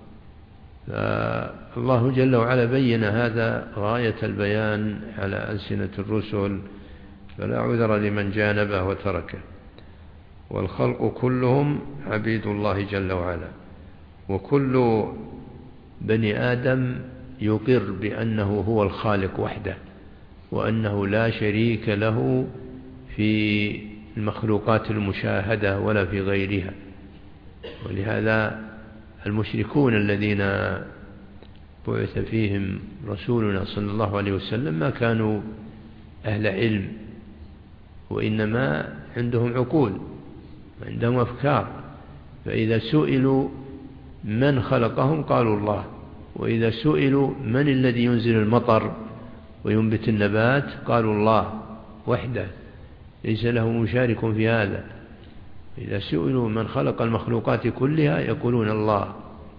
فالله جل وعلا بين هذا غاية البيان على ألسنة الرسل، فلا عذر لمن جانبه وتركه. والخلق كلهم عبيد الله جل وعلا، وكل بني آدم يقر بأنه هو الخالق وحده، وأنه لا شريك له في المخلوقات المشاهدة ولا في غيرها. ولهذا المشركون الذين بعث فيهم رسولنا صلى الله عليه وسلم ما كانوا أهل علم، وإنما عندهم عقول وعندهم أفكار، فإذا سئلوا من خلقهم قالوا الله، وإذا سئلوا من الذي ينزل المطر وينبت النبات قالوا الله وحده ليس له مشارك في هذا. إذا سئلوا من خلق المخلوقات كلها يقولون الله.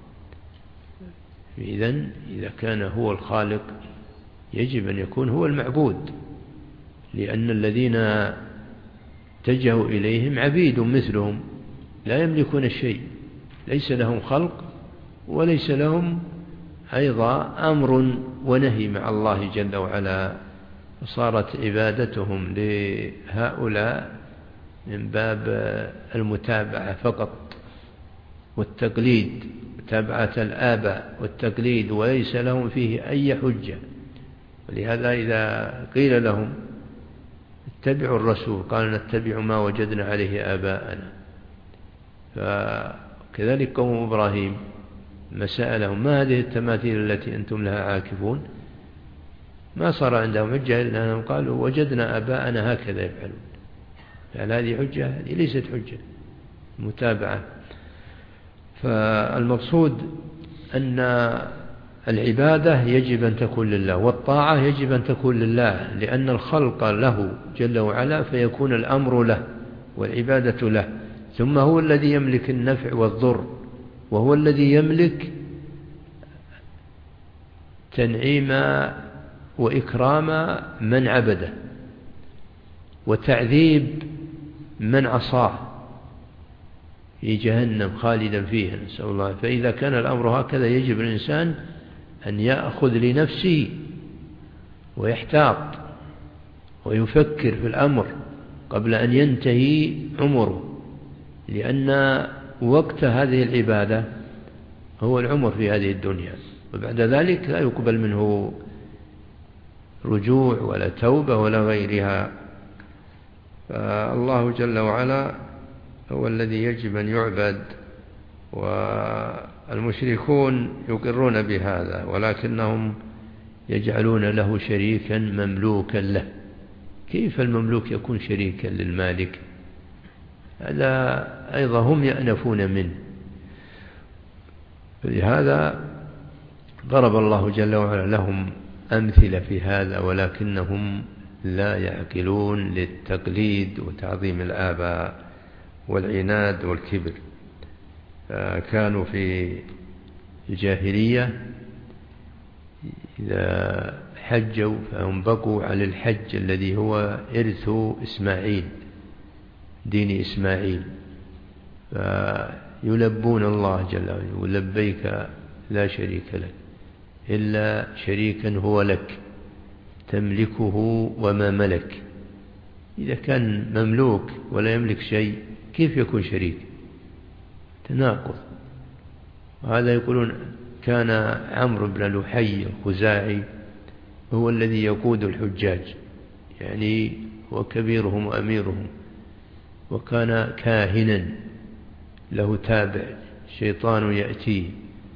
إذن إذا كان هو الخالق يجب أن يكون هو المعبود، لأن الذين اتجهوا إليهم عبيد مثلهم لا يملكون الشيء، ليس لهم خلق وليس لهم أيضا أمر ونهي مع الله جل وعلا. فصارت عبادتهم لهؤلاء من باب المتابعة فقط والتقليد، متابعة الآباء والتقليد، وليس لهم فيه أي حجة. ولهذا إذا قيل لهم اتبعوا الرسول قال نتبع ما وجدنا عليه آباءنا. فكذلك قوم إبراهيم ما سألهم ما هذه التماثيل التي أنتم لها عاكفون، ما صار عندهم حجة إلا أنهم قالوا وجدنا آباءنا هكذا يفعلون. فهل هذه حجة؟ هذه ليست حجة، متابعة. فالمقصود أن العبادة يجب أن تكون لله، والطاعة يجب أن تكون لله، لأن الخلق له جل وعلا فيكون الأمر له والعبادة له. ثم هو الذي يملك النفع والضر، وهو الذي يملك تنعيم وإكرام من عبده وتعذيب من عصاه في جهنم خالدا فيها، نسأل الله. فإذا كان الأمر هكذا يجب الإنسان أن يأخذ لنفسه ويحتاط ويفكر في الأمر قبل أن ينتهي عمره، لأن وقت هذه العبادة هو العمر في هذه الدنيا، وبعد ذلك لا يقبل منه رجوع ولا توبة ولا غيرها. فالله جل وعلا هو الذي يجب أن يعبد، والمشركون يقرون بهذا ولكنهم يجعلون له شريكا مملوكا له. كيف المملوك يكون شريكا للمالك؟ هذا أيضا هم يأنفون منه. فلهذا ضرب الله جل وعلا لهم أمثلة في هذا، ولكنهم لا يعقلون للتقليد وتعظيم الآباء والعناد والكبر. كانوا في الجاهلية إذا حجوا فهم بقوا على الحج الذي هو إرث إسماعيل، دين إسماعيل، فيلبون الله جل وعلا، لبيك لا شريك لك إلا شريكا هو لك تملكه وما ملك. إذا كان مملوك ولا يملك شيء كيف يكون شريك؟ تناقض. وهذا يقولون كان عمرو بن لحي الخزاعي هو الذي يقود الحجاج، يعني هو كبيرهم وأميرهم، وكان كاهنا له تابع شيطان يأتيه،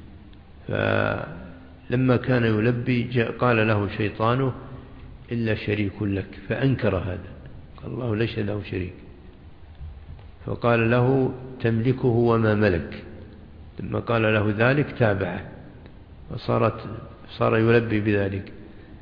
فلما كان يلبي قال له شيطانه إلا شريك لك، فأنكر هذا، قال الله ليس له شريك، فقال له تملكه وما ملك. لما قال له ذلك تابعه صار يلبي بذلك،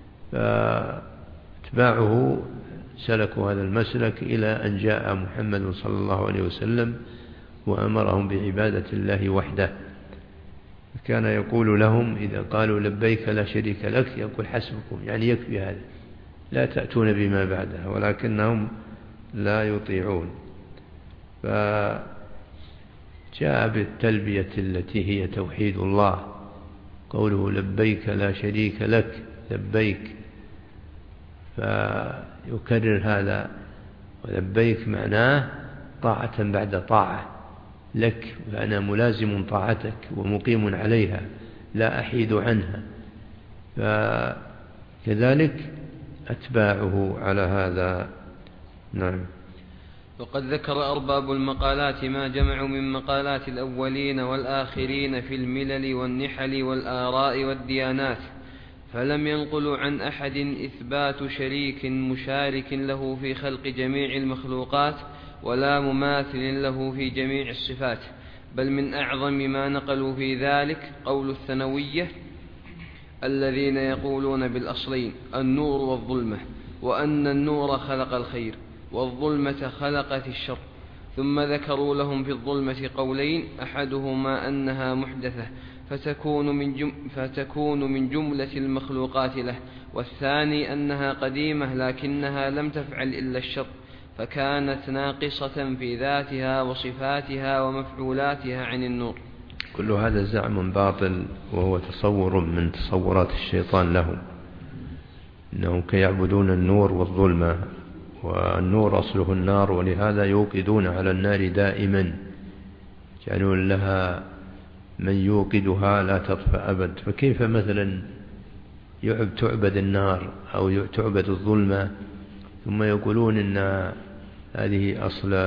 فاتباعه سلكوا هذا المسلك إلى أن جاء محمد صلى الله عليه وسلم وأمرهم بعبادة الله وحده. كان يقول لهم إذا قالوا لبيك لا شريك لك يقول حسبكم، يعني يكفي هذا، لا تأتون بما بعدها، ولكنهم لا يطيعون. فجاء بالتلبية التي هي توحيد الله، قوله لبيك لا شريك لك، لبيك، فيكرر هذا، ولبيك معناه طاعة بعد طاعة لك، فأنا ملازم طاعتك ومقيم عليها لا أحيد عنها. فكذلك أتباعه على هذا. نعم. وقد ذكر أرباب المقالات ما جمعوا من مقالات الأولين والآخرين في الملل والنحل والآراء والديانات، فلم ينقلوا عن أحد إثبات شريك مشارك له في خلق جميع المخلوقات ولا مماثل له في جميع الصفات، بل من أعظم ما نقلوا في ذلك قول الثانوية الذين يقولون بالأصلين النور والظلمة، وأن النور خلق الخير والظلمة خلقت الشر، ثم ذكروا لهم في الظلمة قولين، أحدهما أنها محدثة فتكون من جملة المخلوقات له، والثاني أنها قديمة لكنها لم تفعل إلا الشر، فكانت ناقصة في ذاتها وصفاتها ومفعولاتها عن النور. كل هذا زعم باطل، وهو تصور من تصورات الشيطان لهم، إنهم كيعبدون النور والظلمة، والنور أصله النار، ولهذا يوقدون على النار دائما، يجعلون لها من يوقدها لا تطفأ أبد. فكيف مثلا تعبد النار أو تعبد الظلمة ثم يقولون إن هذه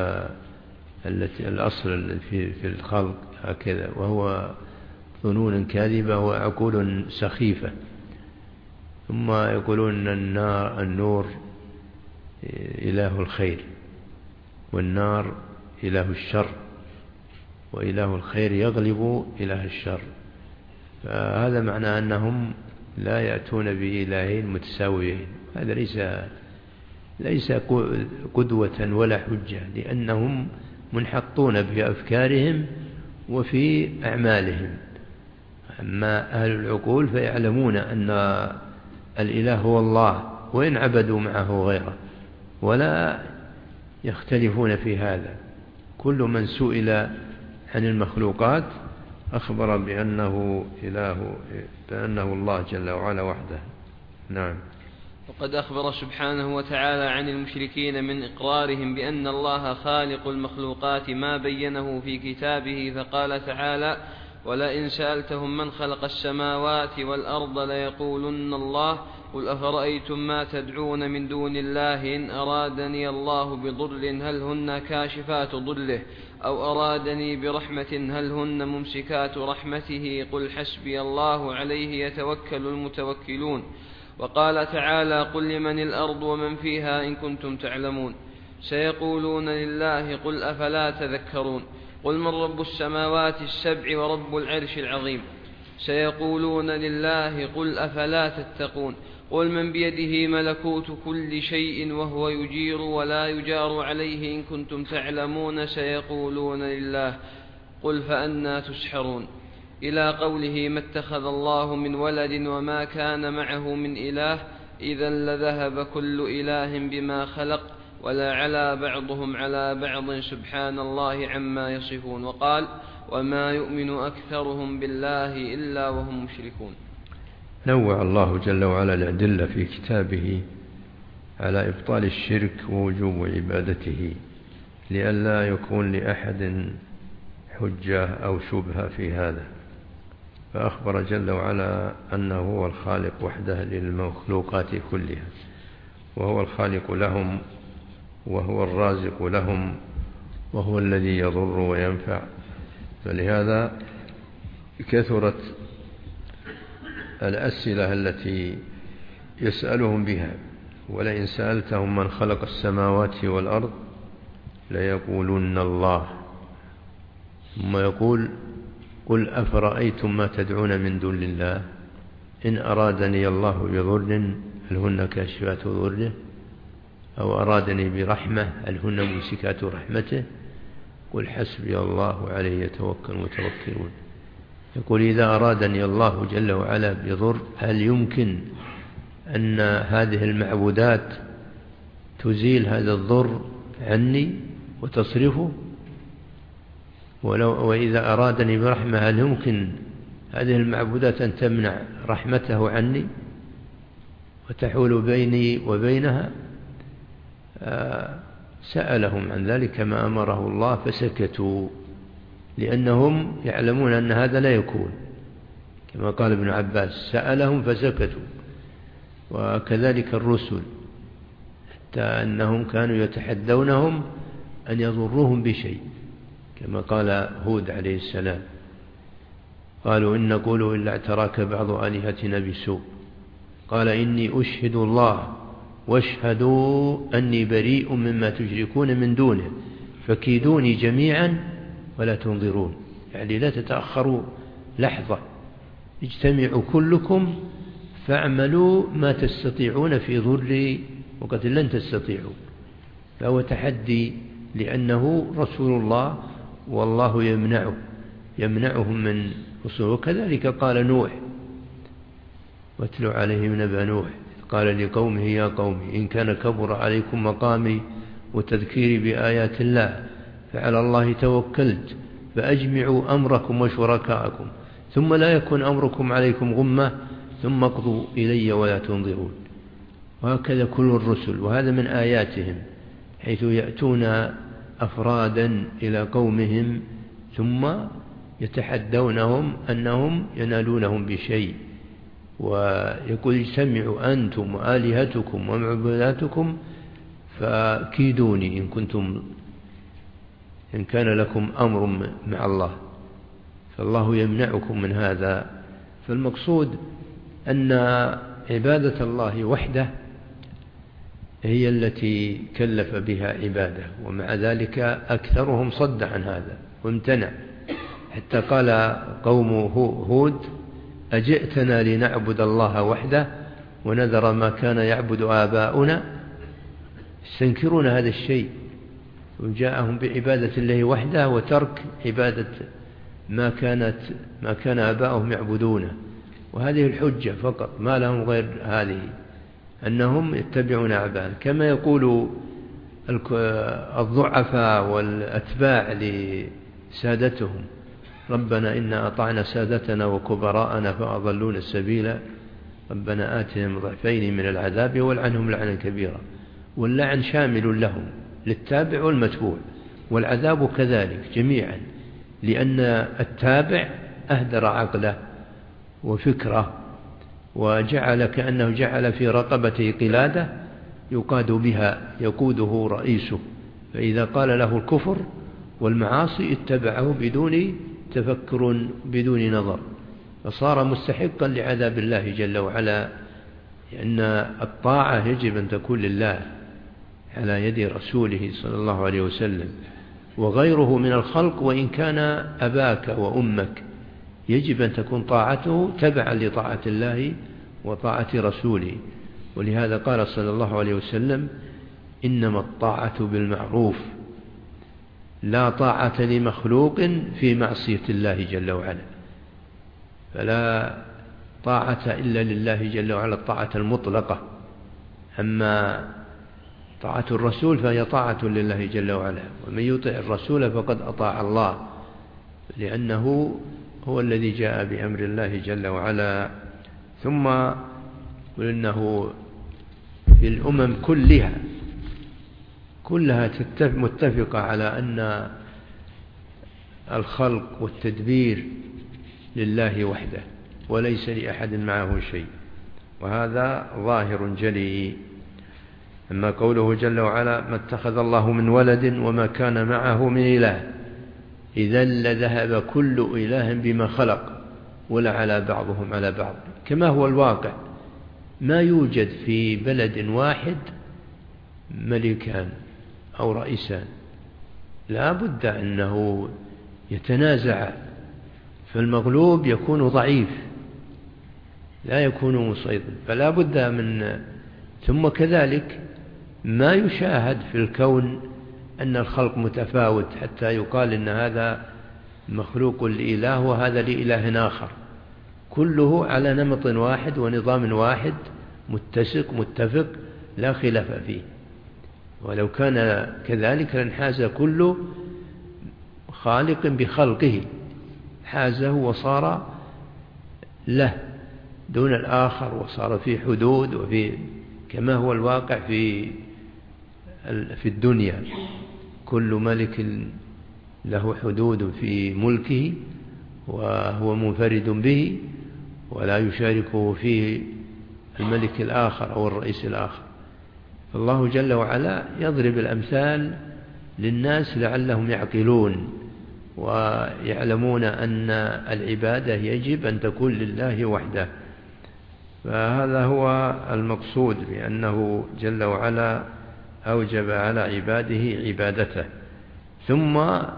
الأصل في الخلق هكذا، وهو ظنون كاذبة وعقول سخيفة. ثم يقولون أن النور إله الخير والنار إله الشر، وإله الخير يغلب إله الشر. فهذا معنى أنهم لا يأتون بإلهين متساويين. هذا ليس قدوة ولا حجة، لأنهم منحطون بأفكارهم وفي أعمالهم. أما أهل العقول فيعلمون أن الإله هو الله، وإن عبدوا معه غيره، ولا يختلفون في هذا. كل من سئل عن المخلوقات أخبر بأنه الله جل وعلا وحده. نعم. وقد أخبر سبحانه وتعالى عن المشركين من إقرارهم بأن الله خالق المخلوقات ما بينه في كتابه، فقال تعالى: ولئن سألتهم من خلق السماوات والأرض ليقولن الله قل أفرأيتم ما تدعون من دون الله إن أرادني الله بضر هل هن كاشفات ضره أو أرادني برحمة هل هن ممسكات رحمته قل حسبي الله عليه يتوكل المتوكلون. وقال تعالى: قل لمن الأرض ومن فيها إن كنتم تعلمون سيقولون لله قل أفلا تذكرون. قل من رب السماوات السبع ورب العرش العظيم سيقولون لله قل أفلا تتقون. قل من بيده ملكوت كل شيء وهو يجير ولا يجار عليه إن كنتم تعلمون سيقولون لله قل فأنى تسحرون. إلى قوله ما اتخذ الله من ولد وما كان معه من إله إذا لذهب كل إله بما خلق ولا على بعضهم على بعض سبحان الله عما يصفون. وقال وما يؤمن أكثرهم بالله إلا وهم مشركون. نوع الله جل وعلا الأدلة في كتابه على إبطال الشرك ووجوب عبادته لئلا يكون لأحد حجة أو شبهة في هذا. فأخبر جل وعلا أنه هو الخالق وحده للمخلوقات كلها، وهو الخالق لهم، وهو الرازق لهم، وهو الذي يضر وينفع. فلهذا كثرت الأسئلة التي يسألهم بها، ولئن سألتهم من خلق السماوات والأرض ليقولن الله. ثم يقول قل أفرأيتم ما تدعون من دون الله إن أرادني الله بضر هل هن كاشفات ضره أو أرادني برحمة هل هن ممسكات رحمته قل حسبي الله عليه يتوكل المتوكلون. يقول إذا أرادني الله جل وعلا بضر هل يمكن أن هذه المعبودات تزيل هذا الضر عني وتصرفه؟ وإذا أرادني برحمة هل يمكن هذه المعبودات أن تمنع رحمته عني وتحول بيني وبينها؟ سألهم عن ذلك ما أمره الله فسكتوا، لأنهم يعلمون أن هذا لا يكون، كما قال ابن عباس سألهم فسكتوا. وكذلك الرسل، حتى أنهم كانوا يتحدونهم أن يضروهم بشيء، كما قال هود عليه السلام قالوا إن نقول إلا اعتراك بعض آلهتنا بسوء قال إني أشهد الله واشهدوا أني بريء مما تشركون من دونه فكيدوني جميعا ولا تنظرون. يعني لا تتأخروا لحظة، اجتمعوا كلكم فاعملوا ما تستطيعون في ضري وقد لن تستطيعوا. فهو تحدي لأنه رسول الله والله يمنعهم من وصول. وكذلك قال نوح واتلو عليهم نبأ نوح قال لقومه يا قوم إن كان كبر عليكم مقامي وتذكيري بآيات الله فعلى الله توكلت فأجمعوا أمركم وشركاءكم ثم لا يكن أمركم عليكم غمة ثم اقضوا إلي ولا تنظرون. وهكذا كل الرسل، وهذا من آياتهم حيث يأتون أفرادا إلى قومهم ثم يتحدونهم أنهم ينالونهم بشيء، ويقول اجتمعوا أنتم وآلهتكم ومعبوداتكم فكيدوني إن كان لكم أمر مع الله. فالله يمنعكم من هذا. فالمقصود أن عبادة الله وحده هي التي كلف بها عباده، ومع ذلك أكثرهم صد عن هذا وامتنع، حتى قال قوم هود أجئتنا لنعبد الله وحده ونذر ما كان يعبد آباؤنا. يستنكرون هذا الشيء، وجاءهم بعبادة الله وحده وترك عبادة ما كان آباؤهم يعبدونه. وهذه الحجة فقط، ما لهم غير هذه، أنهم يتبعون آباءهم. كما يقول الضعفاء والأتباع لسادتهم ربنا إنا أطعنا سادتنا وكبراءنا فأضلون السبيل ربنا آتهم ضعفين من العذاب والعنهم لعنا كبيرا. واللعن شامل لهم للتابع والمتبوع، والعذاب كذلك جميعا، لأن التابع أهدر عقله وفكره وجعل كأنه جعل في رقبته قلادة يقاد بها يقوده رئيسه، فإذا قال له الكفر والمعاصي اتبعه بدون تفكر بدون نظر، فصار مستحقا لعذاب الله جل وعلا. لأن الطاعة يجب أن تكون لله على يد رسوله صلى الله عليه وسلم، وغيره من الخلق وإن كان أباك وأمك يجب أن تكون طاعته تبعا لطاعة الله وطاعة رسوله. ولهذا قال صلى الله عليه وسلم إنما الطاعة بالمعروف لا طاعة لمخلوق في معصية الله جل وعلا. فلا طاعة إلا لله جل وعلا الطاعة المطلقة. أما طاعة الرسول فهي طاعة لله جل وعلا، ومن يطع الرسول فقد أطاع الله، لأنه هو الذي جاء بأمر الله جل وعلا. ثم إنه في الأمم كلها متفقة على أن الخلق والتدبير لله وحده وليس لأحد معه شيء، وهذا ظاهر جلي. أما قوله جل وعلا ما اتخذ الله من ولد وما كان معه من إله إذا لذهب كل إله بما خلق ولعلى بعضهم على بعض، كما هو الواقع. ما يوجد في بلد واحد ملكان أو رئيسان، لا بد أنه يتنازع، فالمغلوب يكون ضعيف لا يكون مسيطر، فلا بد من. ثم كذلك ما يشاهد في الكون أن الخلق متفاوت حتى يقال إن هذا مخلوق لإله وهذا لإله آخر، كله على نمط واحد ونظام واحد متفق لا خلاف فيه. ولو كان كذلك لانحاز كل خالق بخلقه، حازه وصار له دون الآخر، وصار في حدود وفي كما هو الواقع في الدنيا. كل ملك له حدود في ملكه وهو منفرد به ولا يشاركه فيه الملك الآخر أو الرئيس الآخر. فالله جل وعلا يضرب الأمثال للناس لعلهم يعقلون ويعلمون أن العبادة يجب أن تكون لله وحده. فهذا هو المقصود، بأنه جل وعلا أوجب على عباده عبادته، ثم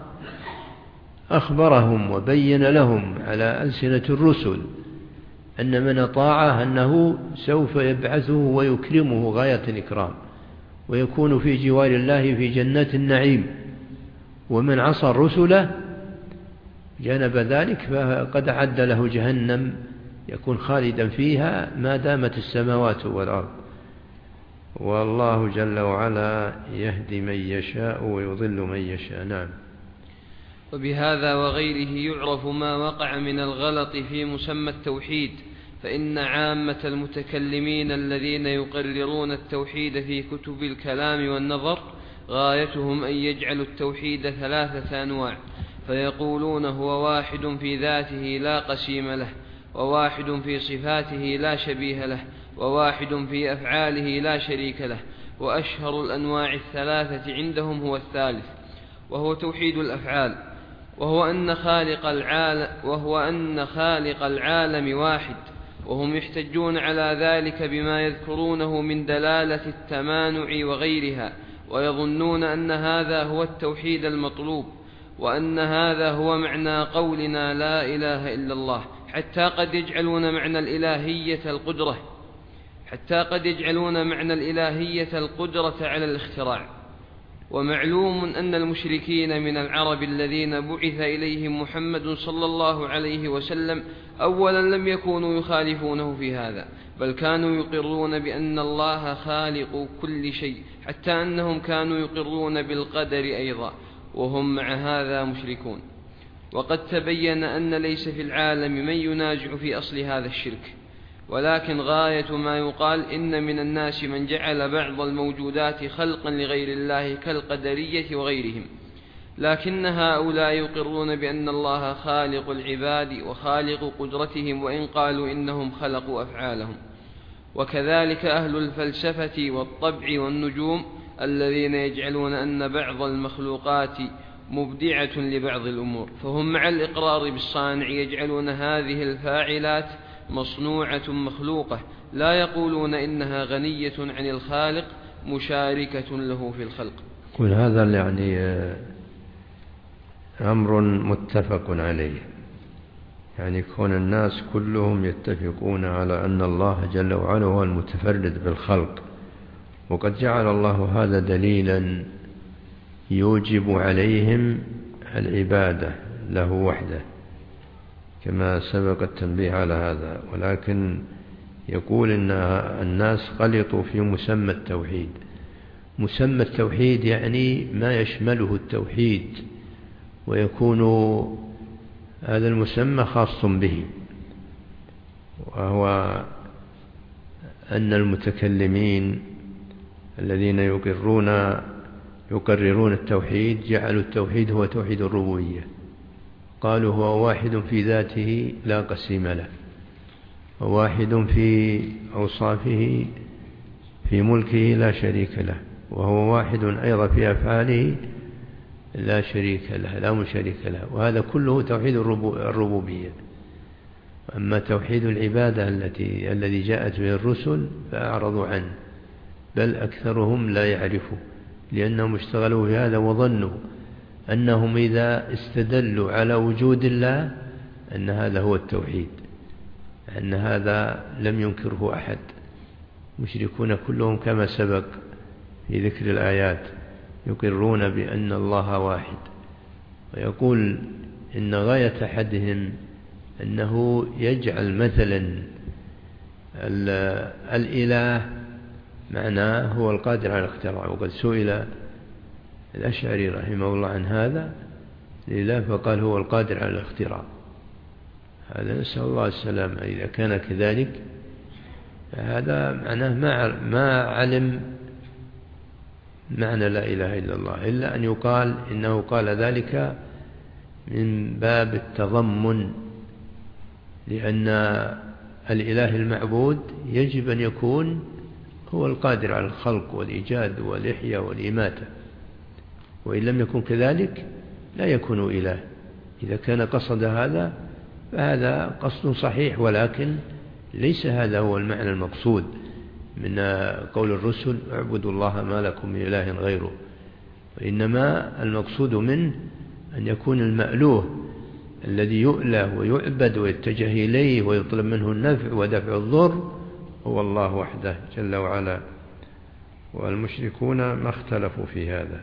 أخبرهم وبين لهم على ألسنة الرسل أن من أطاعه أنه سوف يبعثه ويكرمه غاية الإكرام ويكون في جوار الله في جنات النعيم، ومن عصى الرسل جانب ذلك فقد أعد له جهنم يكون خالدا فيها ما دامت السماوات والأرض. والله جل وعلا يهدي من يشاء ويضل من يشاء. نعم. وبهذا وغيره يعرف ما وقع من الغلط في مسمى التوحيد، فإن عامة المتكلمين الذين يقررون التوحيد في كتب الكلام والنظر غايتهم أن يجعلوا التوحيد 3 أنواع، فيقولون هو واحد في ذاته لا قسيم له، وواحد في صفاته لا شبيه له، وواحد في أفعاله لا شريك له. وأشهر الأنواع 3 عندهم هو الثالث، وهو توحيد الأفعال، وهو أن خالق العالم واحد، وهم يحتجون على ذلك بما يذكرونه من دلالة التمانع وغيرها، ويظنون أن هذا هو التوحيد المطلوب، وأن هذا هو معنى قولنا لا إله إلا الله، حتى قد يجعلون معنى الإلهية القدرة على الاختراع. ومعلوم أن المشركين من العرب الذين بعث إليهم محمد صلى الله عليه وسلم أولا لم يكونوا يخالفونه في هذا، بل كانوا يقرون بأن الله خالق كل شيء، حتى أنهم كانوا يقرون بالقدر أيضا، وهم مع هذا مشركون. وقد تبين أن ليس في العالم من ينازع في أصل هذا الشرك، ولكن غاية ما يقال إن من الناس من جعل بعض الموجودات خلقا لغير الله كالقدرية وغيرهم، لكن هؤلاء يقرون بأن الله خالق العباد وخالق قدرتهم، وإن قالوا إنهم خلقوا أفعالهم. وكذلك أهل الفلسفة والطبع والنجوم الذين يجعلون أن بعض المخلوقات مبدعة لبعض الأمور، فهم مع الإقرار بالصانع يجعلون هذه الفاعلات مصنوعة مخلوقة، لا يقولون إنها غنية عن الخالق مشاركة له في الخلق. كل هذا يعني أمر متفق عليه، يعني كون الناس كلهم يتفقون على أن الله جل وعلا هو المتفرد بالخلق، وقد جعل الله هذا دليلا يوجب عليهم العبادة له وحده، كما سبق التنبيه على هذا. ولكن يقول إن الناس غلطوا في مسمى التوحيد. مسمى التوحيد يعني ما يشمله التوحيد، ويكون هذا المسمى خاص به، وهو أن المتكلمين الذين يقررون التوحيد جعلوا التوحيد هو توحيد الربوبية، قالوا هو واحد في ذاته لا قسيم له، وواحد في أوصافه في ملكه لا شريك له، وهو واحد أيضا في أفعاله لا شريك له لا مشارك له، وهذا كله توحيد الربوبية. أما توحيد العبادة الذي جاءت به الرسل فأعرضوا عنه، بل أكثرهم لا يعرفوا، لأنهم اشتغلوا في هذا وظنوا أنهم إذا استدلوا على وجود الله أن هذا هو التوحيد، أن هذا لم ينكره أحد. مشركون كلهم كما سبق في ذكر الآيات يقرون بأن الله واحد، ويقول إن غاية أحدهم أنه يجعل مثلا الإله معناه هو القادر على الاختراع. وقد سئل الأشعري رحمه الله عن هذا الإله فقال هو القادر على الاختراع. هذا نسأل الله السلامة. إذا كان كذلك هذا معناه ما علم معنى لا إله إلا الله، إلا أن يقال إنه قال ذلك من باب التضمن، لأن الإله المعبود يجب أن يكون هو القادر على الخلق والإيجاد والإحياء والإماتة، وإن لم يكن كذلك لا يكون إله. إذا كان قصد هذا فهذا قصد صحيح، ولكن ليس هذا هو المعنى المقصود من قول الرسل اعبدوا الله ما لكم من إله غيره، وإنما المقصود منه أن يكون المألوه الذي يؤله ويعبد ويتجه إليه ويطلب منه النفع ودفع الضر هو الله وحده جل وعلا. والمشركون ما اختلفوا في هذا.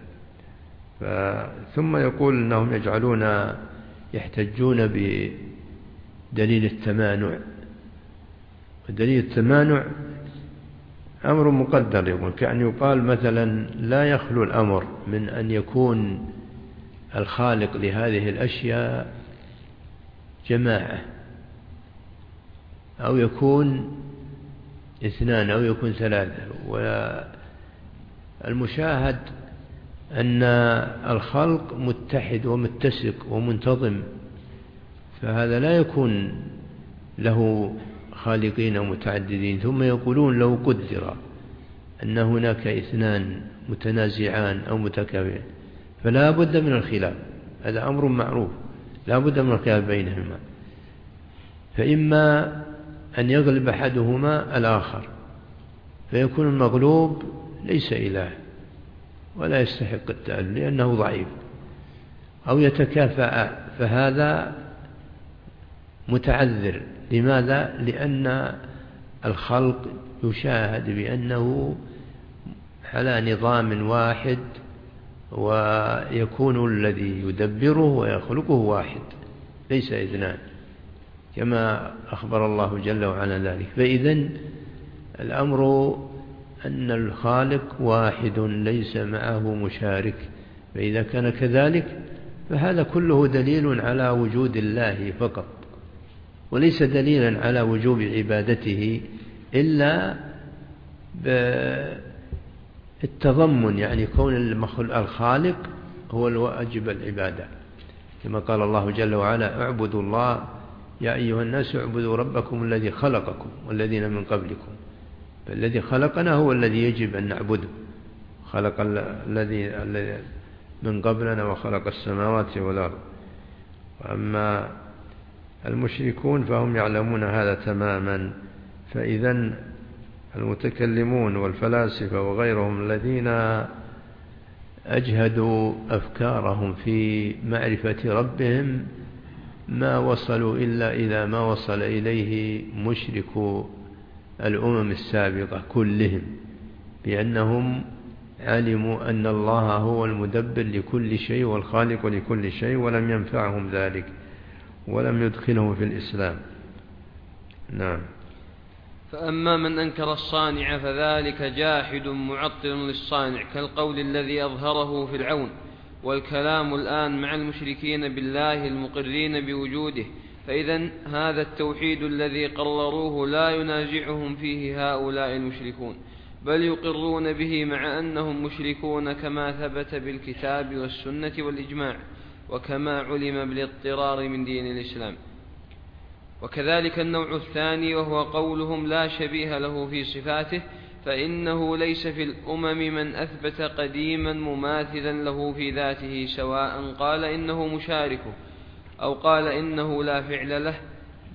ثم يقول أنهم يحتجون بدليل التمانع. ودليل التمانع أمر مقدر، يقول كأن يقال مثلا لا يخلو الأمر من أن يكون الخالق لهذه الأشياء جماعة، أو يكون اثنان، أو يكون ثلاثة. والمشاهد أن الخلق متحد ومتسق ومنتظم، فهذا لا يكون له خالقين متعددين. ثم يقولون لو قدر أن هناك اثنان متنازعان أو متكافئان فلا بد من الخلاف، هذا أمر معروف، لا بد من الخلاف بينهما، فإما أن يغلب أحدهما الآخر فيكون المغلوب ليس إله ولا يستحق التألي لأنه ضعيف، أو يتكافأ فهذا متعذر. لماذا؟ لأن الخلق يشاهد بأنه على نظام واحد، ويكون الذي يدبره ويخلقه واحد ليس اثنان، كما أخبر الله جل وعلا ذلك. فإذن الأمر أن الخالق واحد ليس معه مشارك، فإذا كان كذلك فهذا كله دليل على وجود الله فقط، وليس دليلا على وجوب عبادته إلا بالتضمن، يعني كون الخالق هو الواجب العبادة، كما قال الله جل وعلا اعبدوا الله يا أيها الناس اعبدوا ربكم الذي خلقكم والذين من قبلكم. فالذي خلقنا هو الذي يجب أن نعبده، خلق الذي من قبلنا وخلق السماوات والأرض. وأما المشركون فهم يعلمون هذا تماما. فإذا المتكلمون والفلاسفة وغيرهم الذين أجهدوا أفكارهم في معرفة ربهم ما وصلوا إلا إلى ما وصل إليه مشركو الأمم السابقة كلهم، بأنهم علموا أن الله هو المدبر لكل شيء والخالق لكل شيء، ولم ينفعهم ذلك، ولم يدخله في الإسلام. نعم. فأما من أنكر الصانع فذلك جاحد معطل للصانع، كالقول الذي أظهره فرعون. والكلام الآن مع المشركين بالله المقرين بوجوده، فإذا هذا التوحيد الذي قرروه لا ينازعهم فيه هؤلاء المشركون، بل يقرون به مع أنهم مشركون كما ثبت بالكتاب والسنة والإجماع، وكما علم بالاضطرار من دين الإسلام. وكذلك النوع الثاني وهو قولهم لا شبيه له في صفاته، فإنه ليس في الأمم من أثبت قديما مماثلا له في ذاته، سواء قال إنه مشاركه أو قال إنه لا فعل له،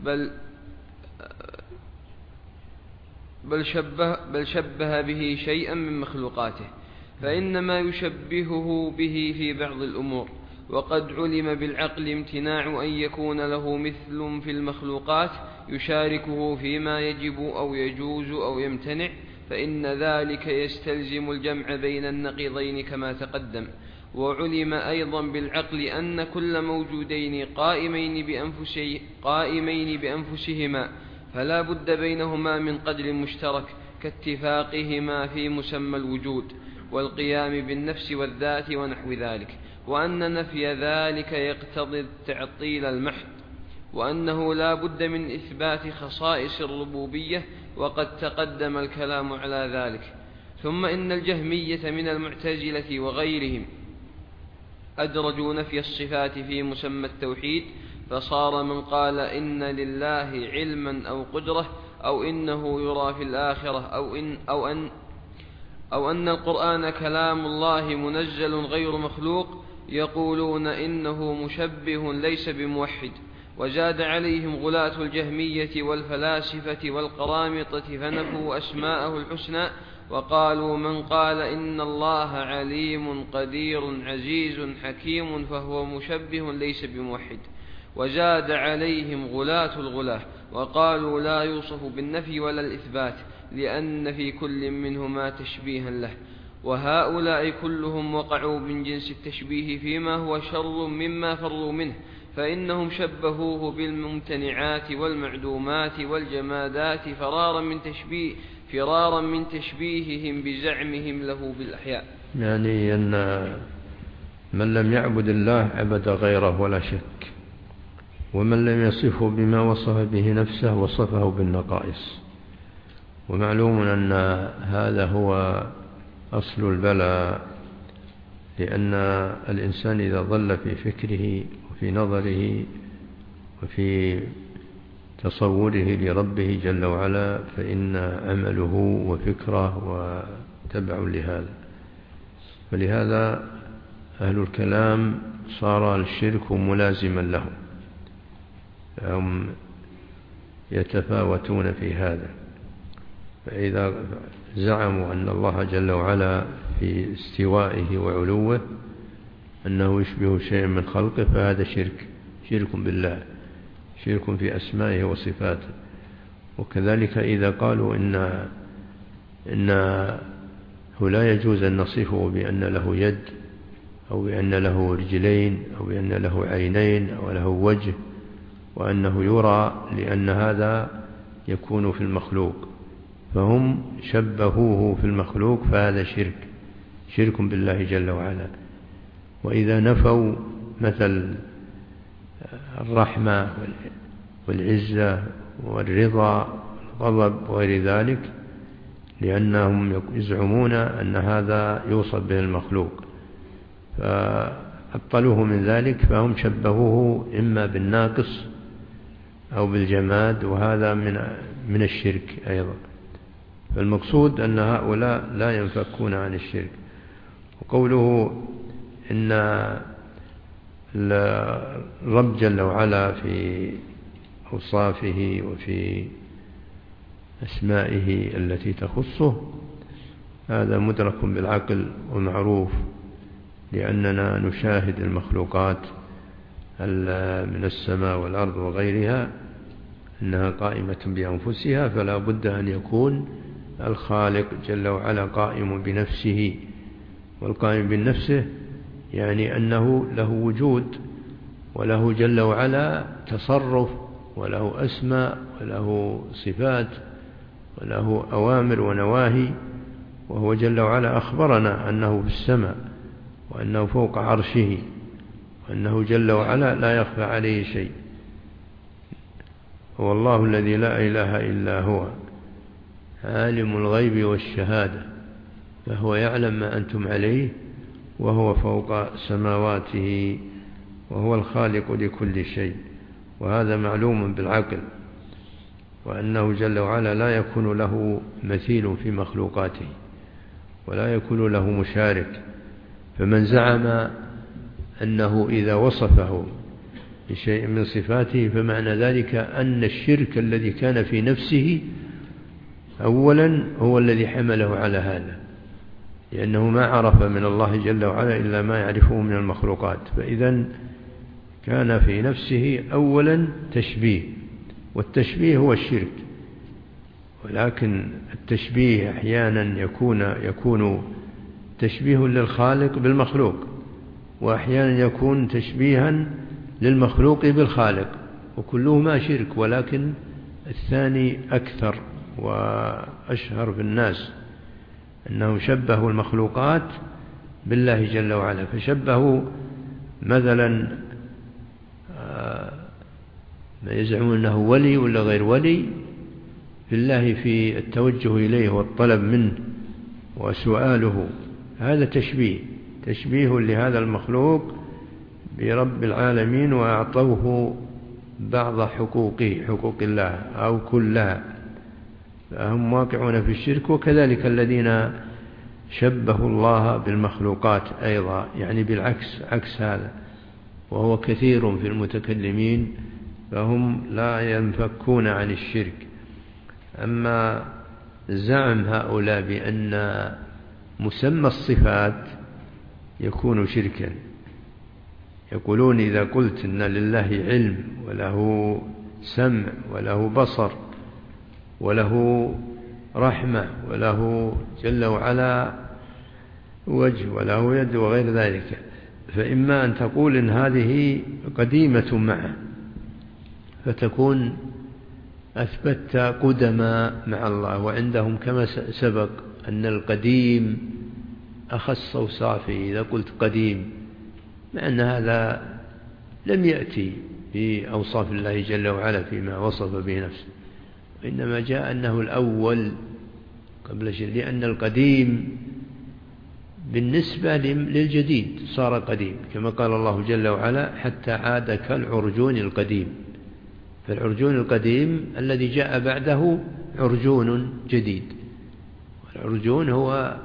بل شبه به شيئا من مخلوقاته، فإنما يشبهه به في بعض الأمور، وقد علم بالعقل امتناع أن يكون له مثل في المخلوقات يشاركه فيما يجب أو يجوز أو يمتنع، فإن ذلك يستلزم الجمع بين النقيضين كما تقدم. وعلم أيضا بالعقل أن كل موجودين قائمين بأنفسهما فلا بد بينهما من قدر مشترك كاتفاقهما في مسمى الوجود والقيام بالنفس والذات ونحو ذلك، وأن نفي ذلك يقتضي التعطيل المحض، وأنه لا بد من إثبات خصائص الربوبية، وقد تقدم الكلام على ذلك. ثم إن الجهمية من المعتزلة وغيرهم أدرجوا نفي الصفات في مسمى التوحيد، فصار من قال إن لله علما أو قدرة أو إنه يرى في الآخرة أو أن القرآن كلام الله منزل غير مخلوق يقولون إنه مشبه ليس بموحد. وزاد عليهم غلاة الجهمية والفلاسفة والقرامطة فنفوا أسماءه الحسنى، وقالوا من قال إن الله عليم قدير عزيز حكيم فهو مشبه ليس بموحد. وزاد عليهم غلاة الغلاة وقالوا لا يوصف بالنفي ولا الإثبات، لأن في كل منهما تشبيها له. وهؤلاء كلهم وقعوا من جنس التشبيه فيما هو شر مما فروا منه، فإنهم شبهوه بالممتنعات والمعدومات والجمادات فرارا من تشبيههم بزعمهم له بالأحياء. يعني أن من لم يعبد الله عبد غيره ولا شك، ومن لم يصفه بما وصف به نفسه وصفه بالنقائص. ومعلوم أن هذا هو أصل البلاء، لأن الإنسان إذا ظل في فكره وفي نظره وفي تصوره لربه جل وعلا فإن عمله وفكره وتبع لهذا. فلهذا أهل الكلام صار الشرك ملازما لهم، هم يتفاوتون في هذا. فإذا زعموا أن الله جل وعلا في استوائه وعلوه أنه يشبه شيء من خلقه، فهذا شرك بالله، شرك في أسمائه وصفاته. وكذلك إذا قالوا إنه لا يجوز أن نصفه بأن له يد أو بأن له رجلين أو بأن له عينين أو له وجه، وأنه يرى، لأن هذا يكون في المخلوق، فهم شبهوه في المخلوق، فهذا شرك بالله جل وعلا. وإذا نفوا مثل الرحمة والعزة والرضا والغضب وغير ذلك، لأنهم يزعمون أن هذا يوصف به المخلوق، فأبطلوه من ذلك، فهم شبهوه إما بالناقص أو بالجماد، وهذا من الشرك أيضا. فالمقصود أن هؤلاء لا ينفكون عن الشرك. وقوله إن الرب جل وعلا في أوصافه وفي أسمائه التي تخصه، هذا مدرك بالعقل ومعروف، لأننا نشاهد المخلوقات من السماء والأرض وغيرها أنها قائمة بأنفسها، فلا بد أن يكون الخالق جل وعلا قائم بنفسه. والقائم بنفسه يعني أنه له وجود وله جل وعلا تصرف، وله أسماء، وله صفات، وله أوامر ونواهي. وهو جل وعلا أخبرنا أنه في السماء، وأنه فوق عرشه، وأنه جل وعلا لا يخفى عليه شيء. هو الله الذي لا إله إلا هو عالم الغيب والشهادة، فهو يعلم ما أنتم عليه، وهو فوق سماواته، وهو الخالق لكل شيء. وهذا معلوم بالعقل، وأنه جل وعلا لا يكون له مثيل في مخلوقاته، ولا يكون له مشارك. فمن زعم أنه إذا وصفه بشيء من صفاته فمعنى ذلك أن الشرك الذي كان في نفسه أولا هو الذي حمله على هذا، لأنه ما عرف من الله جل وعلا إلا ما يعرفه من المخلوقات. فإذا كان في نفسه أولا تشبيه، والتشبيه هو الشرك. ولكن التشبيه أحيانا يكون تشبيه للخالق بالمخلوق، وأحيانا يكون تشبيها للمخلوق بالخالق، وكلهما شرك، ولكن الثاني أكثر وأشهر في الناس، أنه شبهوا المخلوقات بالله جل وعلا. فشبهوا مثلا ما يزعمون أنه ولي ولا غير ولي بالله في التوجه إليه والطلب منه وسؤاله، هذا تشبيه لهذا المخلوق برب العالمين، وأعطوه بعض حقوقه، حقوق الله أو كلها، فهم واقعون في الشرك. وكذلك الذين شبهوا الله بالمخلوقات أيضا، يعني بالعكس، عكس هذا، وهو كثير في المتكلمين، فهم لا ينفكون عن الشرك. أما زعم هؤلاء بأن مسمى الصفات يكون شركا، يقولون إذا قلت إن لله علم وله سمع وله بصر وله رحمة وله جل وعلا وجه وله يد وغير ذلك، فإما أن تقول إن هذه قديمة معه، فتكون أثبتت قدما مع الله. وعندهم كما سبق أن القديم أخص أوصافه، إذا قلت قديم، مع أن هذا لم يأتي في أوصاف الله جل وعلا فيما وصف به نفسه، وإنما جاء أنه الأول قبل شيء، لأن القديم بالنسبة للجديد صار قديم، كما قال الله جل وعلا حتى عاد كالعرجون القديم. فالعرجون القديم الذي جاء بعده عرجون جديد، والعرجون هو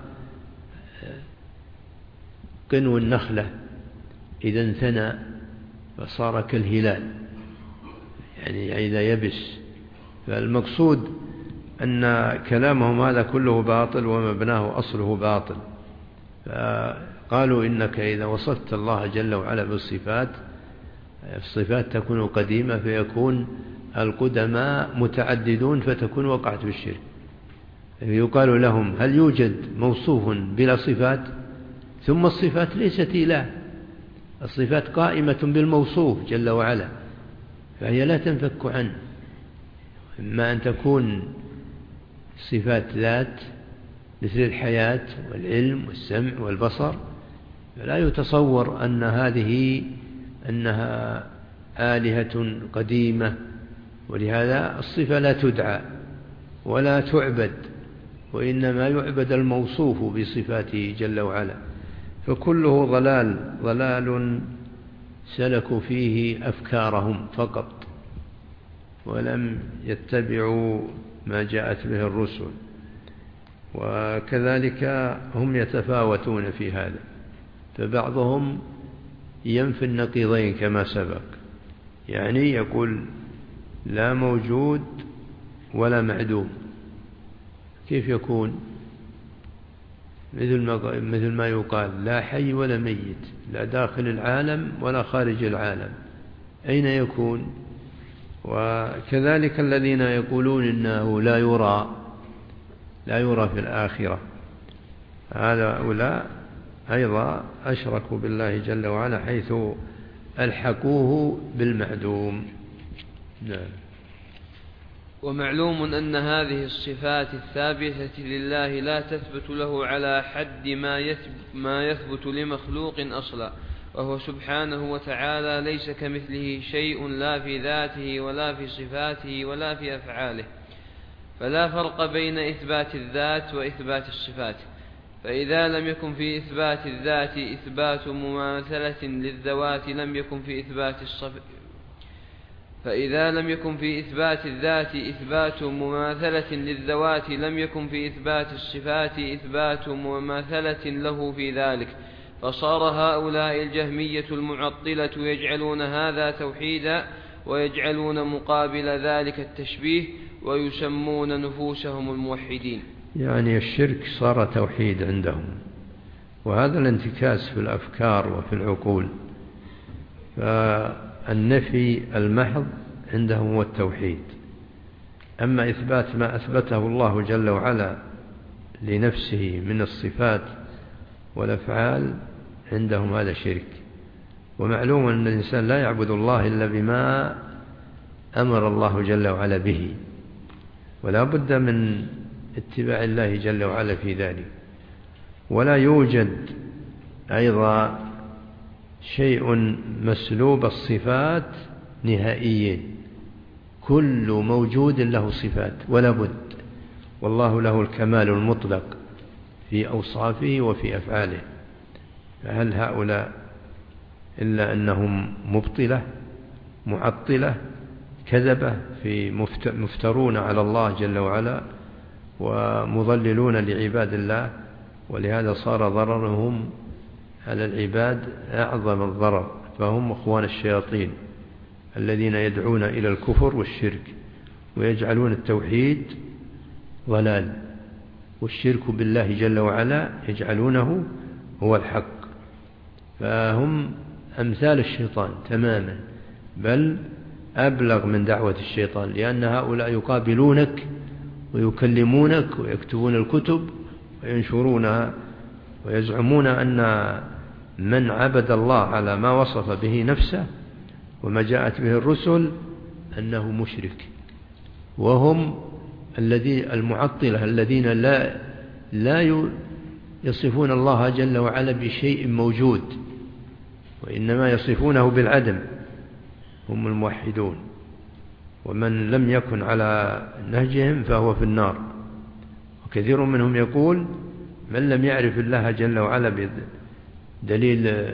قنو النخلة إذا انثنى فصار كالهلال، يعني إذا يبس. فالمقصود أن كلامهم هذا كله باطل، ومبناه أصله باطل. فقالوا إنك إذا وصفت الله جل وعلا بالصفات، الصفات تكون قديمة، فيكون القدماء متعددون، فتكون وقعت في الشرك. يقال لهم هل يوجد موصوف بلا صفات؟ ثم الصفات ليست إله، الصفات قائمة بالموصوف جل وعلا، فهي لا تنفك عنه. إما أن تكون صفات ذات مثل الحياة والعلم والسمع والبصر، فلا يتصور أن هذه أنها آلهة قديمة، ولهذا الصفة لا تدعى ولا تعبد، وإنما يعبد الموصوف بصفاته جل وعلا. فكله ضلال سلكوا فيه أفكارهم فقط، ولم يتبعوا ما جاءت به الرسل. وكذلك هم يتفاوتون في هذا، فبعضهم ينفي النقيضين كما سبق، يعني يقول لا موجود ولا معدوم. كيف يكون؟ مثل ما يقال لا حي ولا ميت، لا داخل العالم ولا خارج العالم، أين يكون؟ وكذلك الذين يقولون إنه لا يرى في الآخرة، هؤلاء أيضا أشركوا بالله جل وعلا، حيث ألحقوه بالمعدوم. نعم. ومعلوم أن هذه الصفات الثابتة لله لا تثبت له على حد ما يثبت لمخلوق أصلا، وهو سبحانه وتعالى ليس كمثله شيء لا في ذاته ولا في صفاته ولا في أفعاله، فلا فرق بين إثبات الذات وإثبات الصفات. فإذا لم يكن في إثبات الذات إثبات مماثلة للذوات لم يكن في إثبات الصفات فإذا لم يكن في إثبات الذات إثبات مماثلة للذوات لم يكن في إثبات الصفات إثبات مماثلة له في ذلك، فصار هؤلاء الجهمية المعطلة يجعلون هذا توحيدا ويجعلون مقابل ذلك التشبيه ويسمون نفوسهم الموحدين. يعني الشرك صار توحيد عندهم، وهذا الانتكاس في الأفكار وفي العقول. فالنفي المحض عندهم هو التوحيد، أما إثبات ما أثبته الله جل وعلا لنفسه من الصفات والأفعال عندهم هذا شرك. ومعلوم أن الإنسان لا يعبد الله إلا بما أمر الله جل وعلا به، ولا بد من اتباع الله جل وعلا في ذلك. ولا يوجد أيضا شيء مسلوب الصفات نهائيا، كل موجود له صفات ولا بد، والله له الكمال المطلق في أوصافه وفي أفعاله. فهل هؤلاء إلا أنهم مبطلة معطلة كذبة في مفترون على الله جل وعلا ومضللون لعباد الله، ولهذا صار ضررهم على العباد أعظم الضرر. فهم أخوان الشياطين الذين يدعون إلى الكفر والشرك، ويجعلون التوحيد ضلال، والشرك بالله جل وعلا يجعلونه هو الحق. فهم أمثال الشيطان تماما، بل أبلغ من دعوة الشيطان، لأن هؤلاء يقابلونك ويكلمونك ويكتبون الكتب وينشرونها، ويزعمون أن من عبد الله على ما وصف به نفسه وما جاءت به الرسل أنه مشرك. وهم المعطلة الذين لا يصفون الله جل وعلا بشيء موجود، وإنما يصفونه بالعدم، هم الموحدون. ومن لم يكن على نهجهم فهو في النار. وكثير منهم يقول من لم يعرف الله جل وعلا بدليل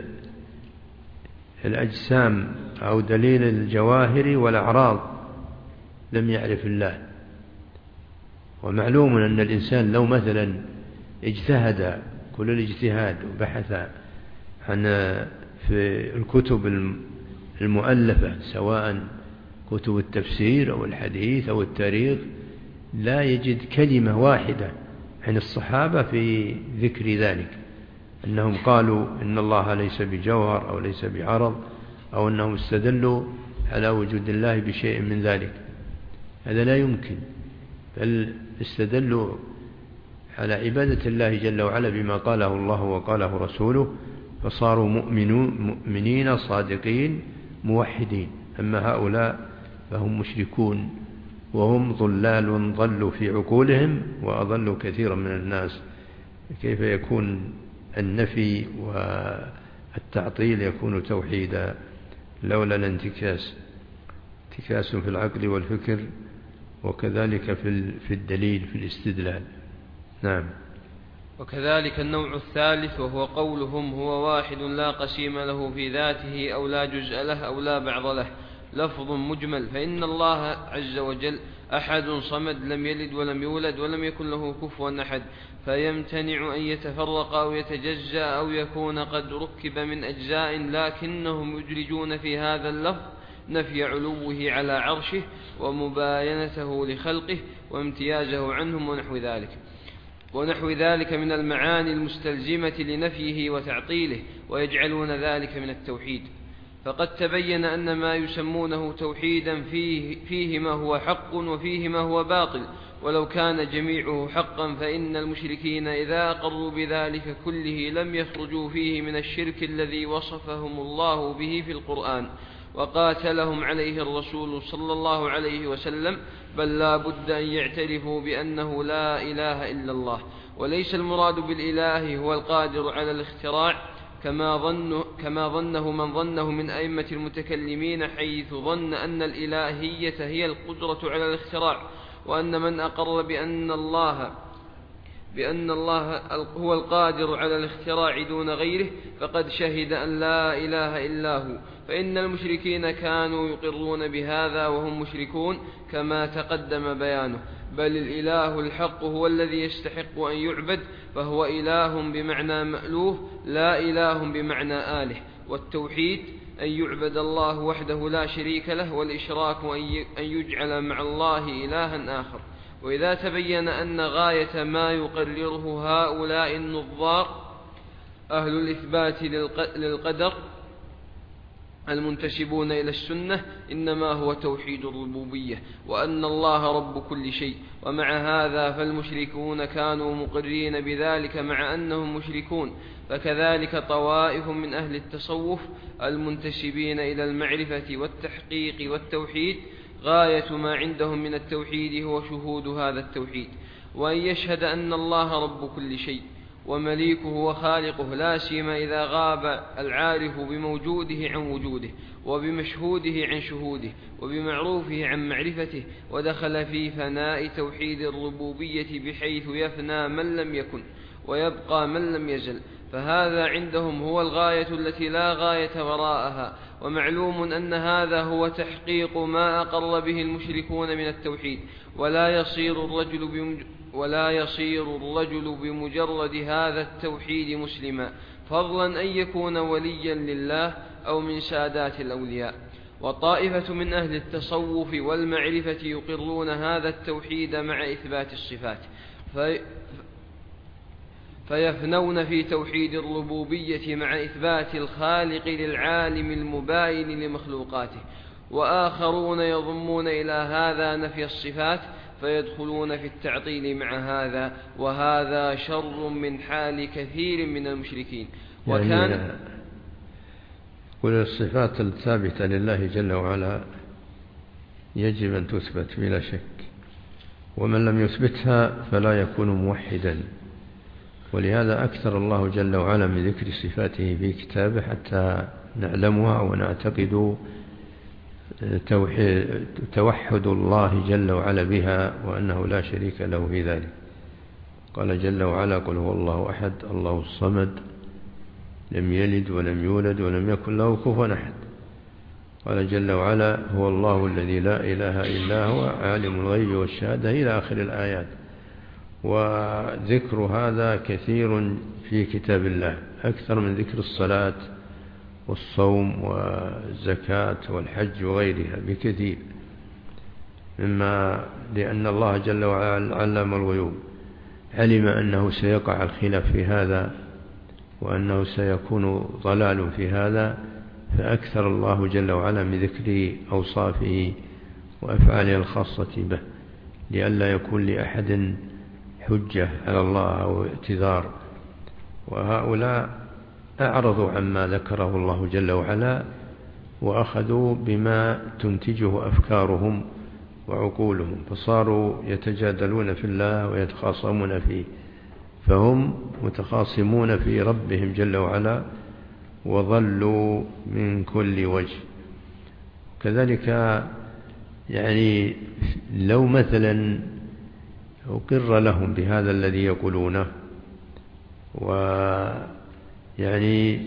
الأجسام أو دليل الجواهر والأعراض لم يعرف الله. ومعلوم أن الإنسان لو مثلا اجتهد كل الاجتهاد وبحث عن في الكتب المؤلفة سواء كتب التفسير أو الحديث أو التاريخ لا يجد كلمة واحدة عن الصحابة في ذكر ذلك، أنهم قالوا إن الله ليس بجوهر أو ليس بعرض، أو أنهم استدلوا على وجود الله بشيء من ذلك. هذا لا يمكن، بل استدلوا على عبادة الله جل وعلا بما قاله الله وقاله رسوله، فصاروا مؤمنين صادقين موحدين. أما هؤلاء فهم مشركون، وهم ضلال ضلوا في عقولهم وأضلوا كثيرا من الناس. كيف يكون النفي والتعطيل يكون توحيدا لولا الانتكاس؟ انتكاس في العقل والفكر، وكذلك في الدليل في الاستدلال. نعم. وكذلك النوع الثالث وهو قولهم هو واحد لا قسيم له في ذاته أو لا جزء له أو لا بعض له، لفظ مجمل. فإن الله عز وجل أحد صمد لم يلد ولم يولد ولم يكن له كفوا أحد، فيمتنع أن يتفرق أو يتجزأ أو يكون قد ركب من أجزاء، لكنهم يدرجون في هذا اللفظ نفي علوه على عرشه ومباينته لخلقه وامتيازه عنهم ونحو ذلك من المعاني المستلزمة لنفيه وتعطيله، ويجعلون ذلك من التوحيد. فقد تبين أن ما يسمونه توحيدا فيه ما هو حق وفيه ما هو باطل، ولو كان جميعه حقا فإن المشركين إذا أقروا بذلك كله لم يخرجوا فيه من الشرك الذي وصفهم الله به في القرآن وقاتلهم عليه الرسول صلى الله عليه وسلم، بل لا بد أن يعترفوا بأنه لا إله إلا الله. وليس المراد بالإله هو القادر على الاختراع كما ظنه من ظنه من أئمة المتكلمين، حيث ظن أن الإلهية هي القدرة على الاختراع، وأن من أقر بأن الله هو القادر على الاختراع دون غيره فقد شهد أن لا إله إلا هو. فإن المشركين كانوا يقرون بهذا وهم مشركون كما تقدم بيانه، بل الإله الحق هو الذي يستحق أن يعبد، فهو إله بمعنى مألوه لا إله بمعنى آله. والتوحيد أن يعبد الله وحده لا شريك له، والإشراك أن يجعل مع الله إلها آخر. وإذا تبين أن غاية ما يقرره هؤلاء النظار أهل الإثبات للقدر المنتسبون إلى السنة إنما هو توحيد الربوبية، وأن الله رب كل شيء. ومع هذا فالمشركون كانوا مقرين بذلك مع أنهم مشركون. فكذلك طوائف من أهل التصوف المنتسبين إلى المعرفة والتحقيق والتوحيد غاية ما عندهم من التوحيد هو شهود هذا التوحيد، وأن يشهد أن الله رب كل شيء ومليكه وخالقه، لا سيما إذا غاب العارف بموجوده عن وجوده، وبمشهوده عن شهوده، وبمعروفه عن معرفته، ودخل في فناء توحيد الربوبية بحيث يفنى من لم يكن ويبقى من لم يزل. فهذا عندهم هو الغاية التي لا غاية وراءها. ومعلوم أن هذا هو تحقيق ما أقر به المشركون من التوحيد، ولا يصير الرجل بمجرد هذا التوحيد مسلما، فضلا أن يكون وليا لله أو من سادات الأولياء. وطائفة من أهل التصوف والمعرفة يقرون هذا التوحيد مع إثبات الصفات، فيفنون في توحيد الربوبية مع إثبات الخالق للعالم المباين لمخلوقاته. وآخرون يضمون إلى هذا نفي الصفات فيدخلون في التعطيل مع هذا، وهذا شر من حال كثير من المشركين. وكان كل الصفات الثابتة لله جل وعلا يجب أن تثبت بلا شك، ومن لم يثبتها فلا يكون موحدا. ولهذا أكثر الله جل وعلا من ذكر صفاته في كتابه حتى نعلمها ونعتقد توحد الله جل وعلا بها، وأنه لا شريك له في ذلك. قال جل وعلا: قل هو الله أحد الله الصمد لم يلد ولم يولد ولم يكن له كفوا أحد. قال جل وعلا: هو الله الذي لا إله إلا هو عالم الغيب والشهادة إلى آخر الآيات. وذكر هذا كثير في كتاب الله أكثر من ذكر الصلاة والصوم والزكاة والحج وغيرها بكثير، مما لأن الله جل وعلا علم الغيوب، علم أنه سيقع الخلاف في هذا وأنه سيكون ضلال في هذا، فأكثر الله جل وعلا من ذكر أوصافه وأفعاله الخاصة به، لئلا يكون لأحد حجة على الله أو اعتذار. وهؤلاء أعرضوا عما ذكره الله جل وعلا وأخذوا بما تنتجه أفكارهم وعقولهم، فصاروا يتجادلون في الله ويتخاصمون فيه، فهم متخاصمون في ربهم جل وعلا وضلوا من كل وجه. كذلك يعني لو مثلا أقر لهم بهذا الذي يقولونه، ويعني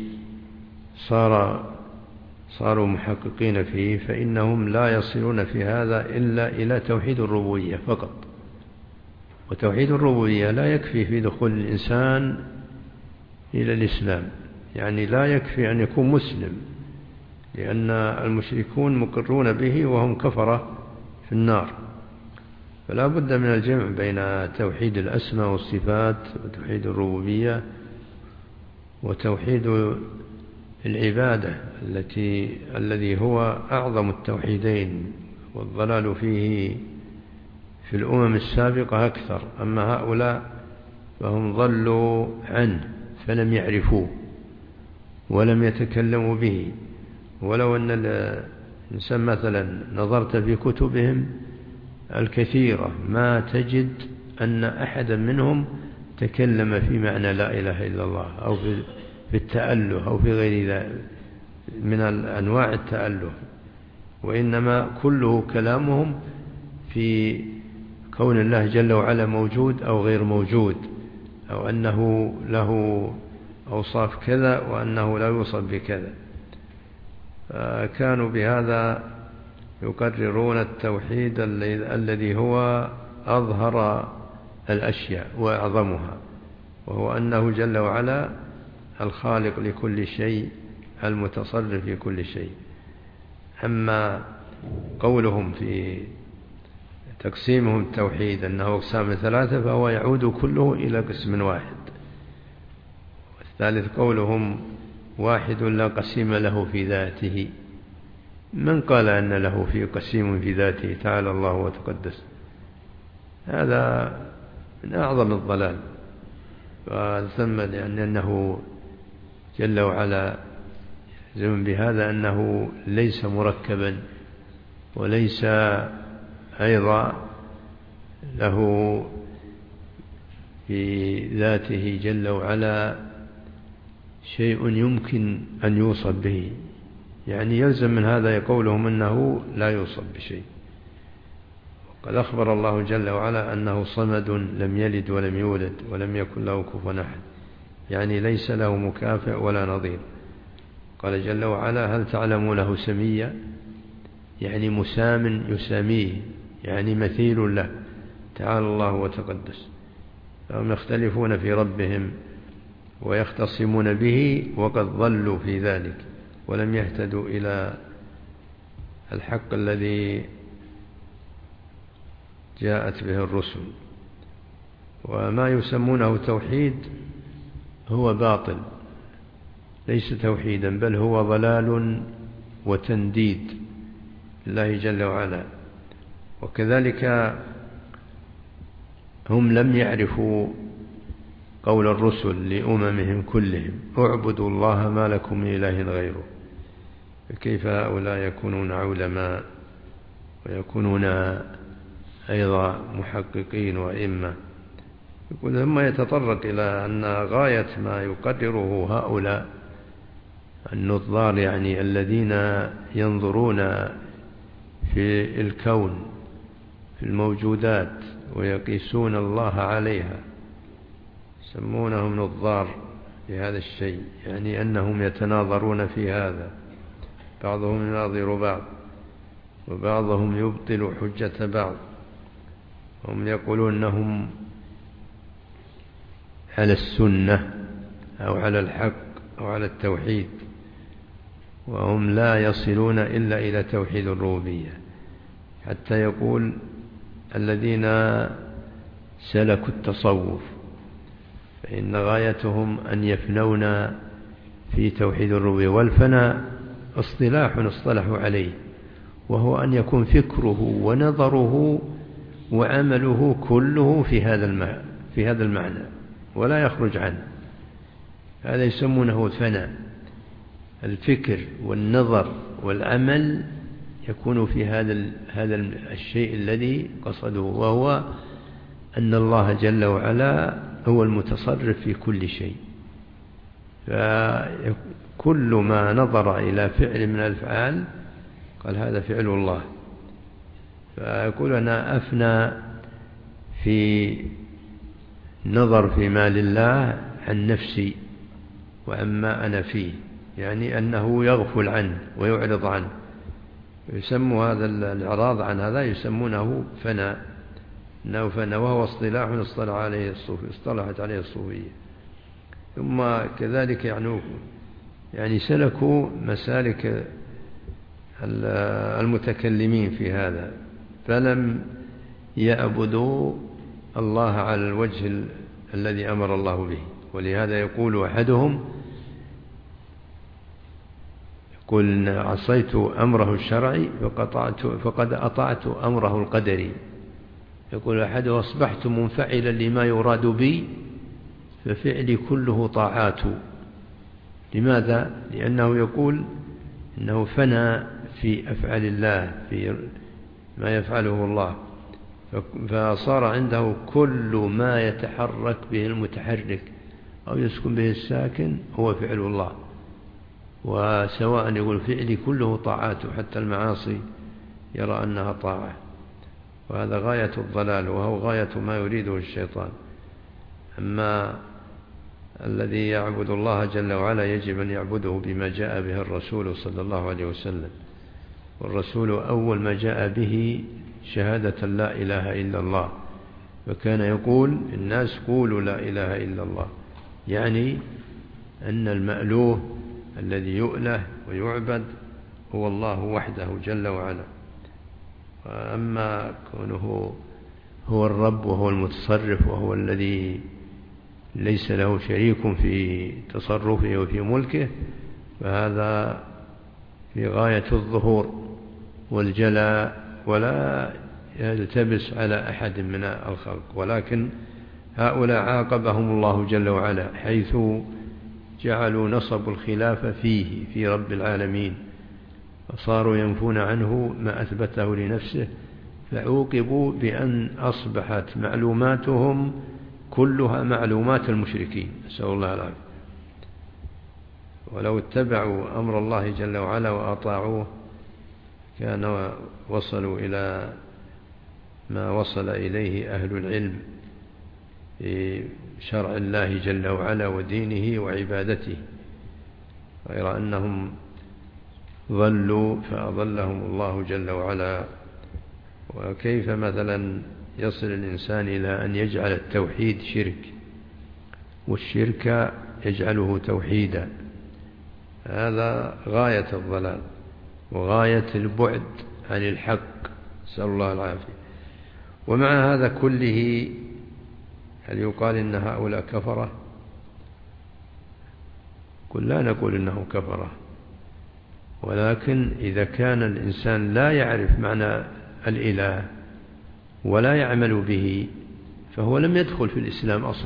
صاروا محققين فيه، فإنهم لا يصلون في هذا إلا إلى توحيد الربوبية فقط. وتوحيد الربوبية لا يكفي في دخول الإنسان إلى الإسلام، يعني لا يكفي أن يكون مسلم، لأن المشركون مقرون به وهم كفرة في النار. فلا بد من الجمع بين توحيد الأسماء والصفات وتوحيد الربوبية وتوحيد العبادة الذي هو أعظم التوحيدين، والضلال في الأمم السابقة أكثر، أما هؤلاء فهم ضلوا عنه فلم يعرفوه ولم يتكلموا به. ولو أن الإنسان مثلا نظرت في كتبهم الكثيرة ما تجد أن أحدا منهم تكلم في معنى لا إله إلا الله أو في التأله أو في غير ذلك من أنواع التأله، وإنما كله كلامهم في كون الله جل وعلا موجود أو غير موجود، أو أنه له أوصاف كذا وأنه لا يوصف بكذا. كانوا بهذا يقررون التوحيد الذي هو أظهر الأشياء وأعظمها، وهو أنه جل وعلا الخالق لكل شيء المتصرف في كل شيء. أما قولهم في تقسيمهم التوحيد أنه أقسام ثلاثة فهو يعود كله إلى قسم واحد. والثالث قولهم واحد لا قسيم له في ذاته. من قال أن له في قسيم في ذاته؟ تعالى الله وتقدس. هذا من أعظم الضلال. ثم لأنه جل وعلا يلزم بهذا أنه ليس مركبا وليس أيضا له في ذاته جل وعلا شيء يمكن أن يوصف به، يعني يلزم من هذا قولهم أنه لا يوصف بشيء. وقد أخبر الله جل وعلا أنه صمد لم يلد ولم يولد ولم يكن له كفوا أحد، يعني ليس له مكافئ ولا نظير. قال جل وعلا هل تعلم له سميا، يعني مسام يساميه، يعني مثيل له تعالى الله وتقدس. فهم يختلفون في ربهم ويختصمون به وقد ضلوا في ذلك ولم يهتدوا إلى الحق الذي جاءت به الرسل. وما يسمونه توحيد هو باطل، ليس توحيدا بل هو ضلال وتنديد لله جل وعلا. وكذلك هم لم يعرفوا قول الرسل لأممهم كلهم اعبدوا الله ما لكم من إله غيره، فكيف هؤلاء يكونون علماء ويكونون أيضا محققين وإمة؟ يقول ثم يتطرق إلى أن غاية ما يقرره هؤلاء النظار، يعني الذين ينظرون في الكون في الموجودات ويقيسون الله عليها، يسمونهم نظار لهذا الشيء، يعني أنهم يتناظرون في هذا، بعضهم يناظر بعض وبعضهم يبطل حجة بعض. هم يقولون أنهم على السنة أو على الحق أو على التوحيد، وهم لا يصلون إلا إلى توحيد الربوبية. حتى يقول الذين سلكوا التصوف فإن غايتهم أن يفنون في توحيد الربوبية، والفناء اصطلاح اصطلحوا عليه، وهو أن يكون فكره ونظره وعمله كله في هذا المعنى ولا يخرج عنه. هذا يسمونه الفناء، الفكر والنظر والعمل يكون في هذا الشيء الذي قصده، وهو أن الله جل وعلا هو المتصرف في كل شيء. فكل ما نظر إلى فعل من الأفعال قال هذا فعل الله. فيقول أنا أفنى في نظر في مال الله عن نفسي وعما أنا فيه، يعني أنه يغفل عنه ويعرض عنه. يسمى هذا الإعراض عن هذا يسمونه فناء، إنه فناء، وهو اصطلاح اصطلحت عليه الصوفية. ثم كذلك يعني سلكوا مسالك المتكلمين في هذا، فلم يعبدوا الله على الوجه الذي أمر الله به. ولهذا يقول أحدهم قل عصيت أمره الشرعي فقد أطعت أمره القدري. يقول أحد: أصبحت منفعلا لما يراد بي ففعلي كله طاعات. لماذا؟ لأنه يقول إنه فنى في أفعال الله، في ما يفعله الله، فصار عنده كل ما يتحرك به المتحرك أو يسكن به الساكن هو فعل الله. وسواء يقول فعلي كله طاعات، حتى المعاصي يرى أنها طاعة، وهذا غاية الضلال، وهو غاية ما يريده الشيطان. أما الذي يعبد الله جل وعلا يجب أن يعبده بما جاء به الرسول صلى الله عليه وسلم. والرسول أول ما جاء به شهادة لا إله إلا الله، فكان يقول: الناس قولوا لا إله إلا الله، يعني أن المألوه الذي يؤله ويعبد هو الله وحده جل وعلا. وأما كونه هو الرب وهو المتصرف وهو الذي ليس له شريك في تصرفه وفي ملكه، فهذا في غاية الظهور والجلاء، ولا يلتبس على أحد من الخلق. ولكن هؤلاء عاقبهم الله جل وعلا، حيث جعلوا نصب الخلافة فيه في رب العالمين، فصاروا ينفون عنه ما أثبته لنفسه، فعوقبوا بأن أصبحت معلوماتهم كلها معلومات المشركين، نسأل الله العافية. ولو اتبعوا أمر الله جل وعلا وأطاعوه كان وصلوا إلى ما وصل إليه أهل العلم في شرع الله جل وعلا ودينه وعبادته، غير أنهم ضلوا فأضلهم الله جل وعلا. وكيف مثلا يصل الإنسان إلى أن يجعل التوحيد شرك، والشرك يجعله توحيدا؟ هذا غاية الضلال وغاية البعد عن الحق، نسأل الله العافية. ومع هذا كله هل يقال إن هؤلاء كفرة؟ قل لا نقول إنه كفرة، ولكن إذا كان الإنسان لا يعرف معنى الإله ولا يعمل به فهو لم يدخل في الإسلام أصلا،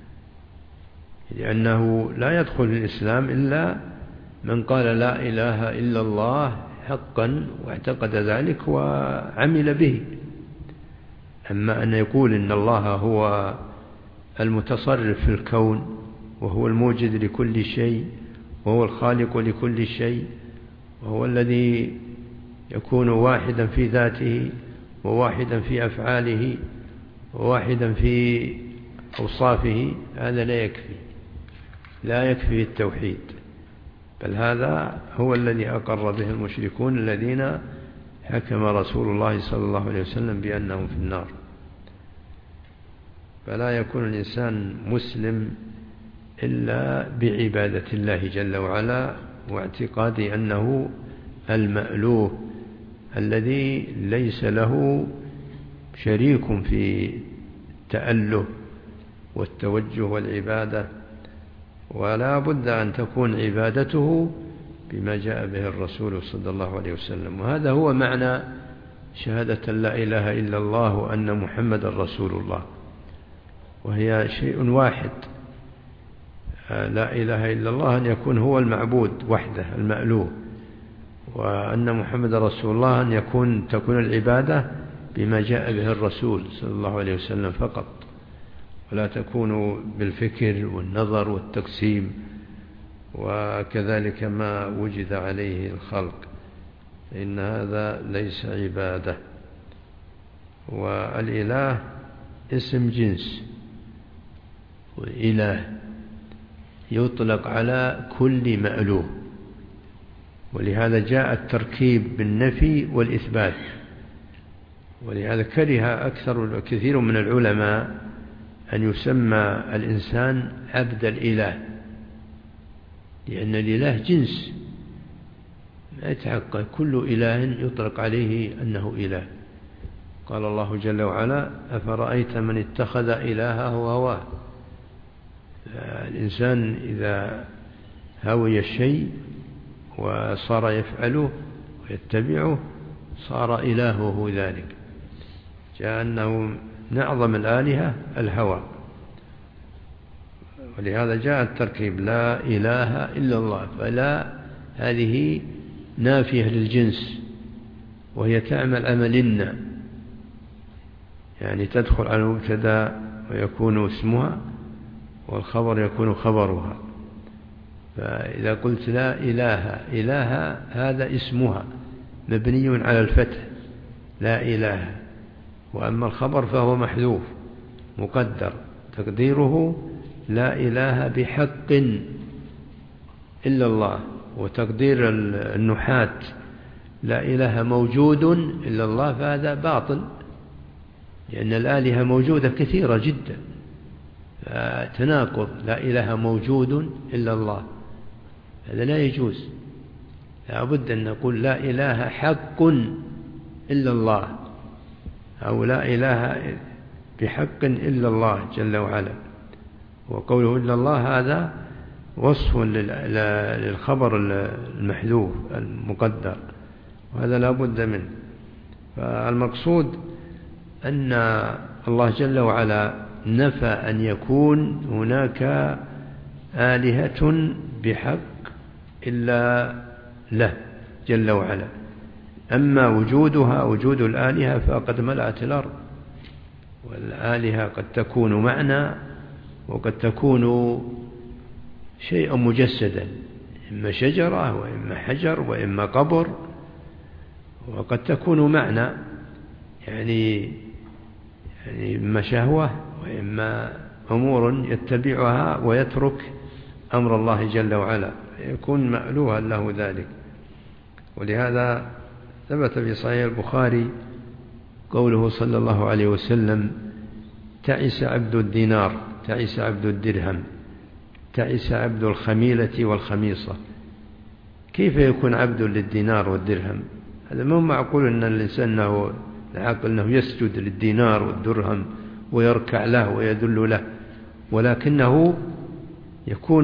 لأنه لا يدخل في الإسلام إلا من قال لا إله إلا الله حقا واعتقد ذلك وعمل به. أما أن يقول إن الله هو المتصرف في الكون وهو الموجد لكل شيء وهو الخالق لكل شيء وهو الذي يكون واحدا في ذاته وواحدا في أفعاله وواحدا في أوصافه، هذا لا يكفي التوحيد، بل هذا هو الذي أقر به المشركون الذين حكم رسول الله صلى الله عليه وسلم بأنهم في النار. فلا يكون الإنسان مسلم إلا بعبادة الله جل وعلا واعتقاد أنه المألوه الذي ليس له شريك في التأله والتوجه والعبادة، ولا بد أن تكون عبادته بما جاء به الرسول صلى الله عليه وسلم. وهذا هو معنى شهادة لا إله إلا الله وأن محمد رسول الله، وهي شيء واحد. لا إله إلا الله أن يكون هو المعبود وحده المألوه، وأن محمد رسول الله أن تكون العبادة بما جاء به الرسول صلى الله عليه وسلم فقط، ولا تكون بالفكر والنظر والتقسيم وكذلك ما وجد عليه الخلق، إن هذا ليس عبادة. والإله اسم جنس، وإله يطلق على كل مألوه، ولهذا جاء التركيب بالنفي والإثبات. ولهذا كره كثير من العلماء أن يسمى الإنسان عبد الإله، لأن الإله جنس لا يتحقق، كل إله يطلق عليه أنه إله. قال الله جل وعلا: أفرأيت من اتخذ إلهه هواه. الإنسان إذا هوي الشيء وصار يفعله ويتبعه صار إلهه ذلك. جاء أنه من أعظم الآلهة الهوى، ولهذا جاء التركيب لا إله إلا الله. فلا هذه نافية للجنس، وهي تعمل عمل يعني تدخل على المبتدا ويكون اسمها، والخبر يكون خبرها. فإذا قلت لا إله هذا اسمها مبني على الفتح لا إله، وأما الخبر فهو محذوف مقدر تقديره لا إله بحق إلا الله. وتقدير النحاة لا إله موجود إلا الله فهذا باطل، لأن الآلهة موجودة كثيرة جدا، تناقض لا إله موجود إلا الله هذا لا يجوز. لا بد أن نقول لا إله حق إلا الله، أو لا إله بحق إلا الله جل وعلا. وقوله إلا الله هذا وصف للخبر المحذوف المقدر، وهذا لا بد منه. فالمقصود أن الله جل وعلا نفى أن يكون هناك آلهة بحق إلا له جل وعلا. أما وجودها وجود الآلهة فقد ملأت الأرض، والآلهة قد تكون معنى وقد تكون شيئا مجسدا، إما شجرة وإما حجر وإما قبر، وقد تكون معنى يعني إما شهوة وإما أمور يتبعها ويترك أمر الله جل وعلا، يكون مألوها له ذلك. ولهذا ثبت في صحيح البخاري قوله صلى الله عليه وسلم تعس عبد الدينار، تعس عبد الدرهم، تعس عبد الخميلة والخميصة. كيف يكون عبد للدينار والدرهم؟ هذا ما هو معقول أن الإنسان العاقل أنه يسجد للدينار والدرهم ويركع له ويدل له، ولكنه يكون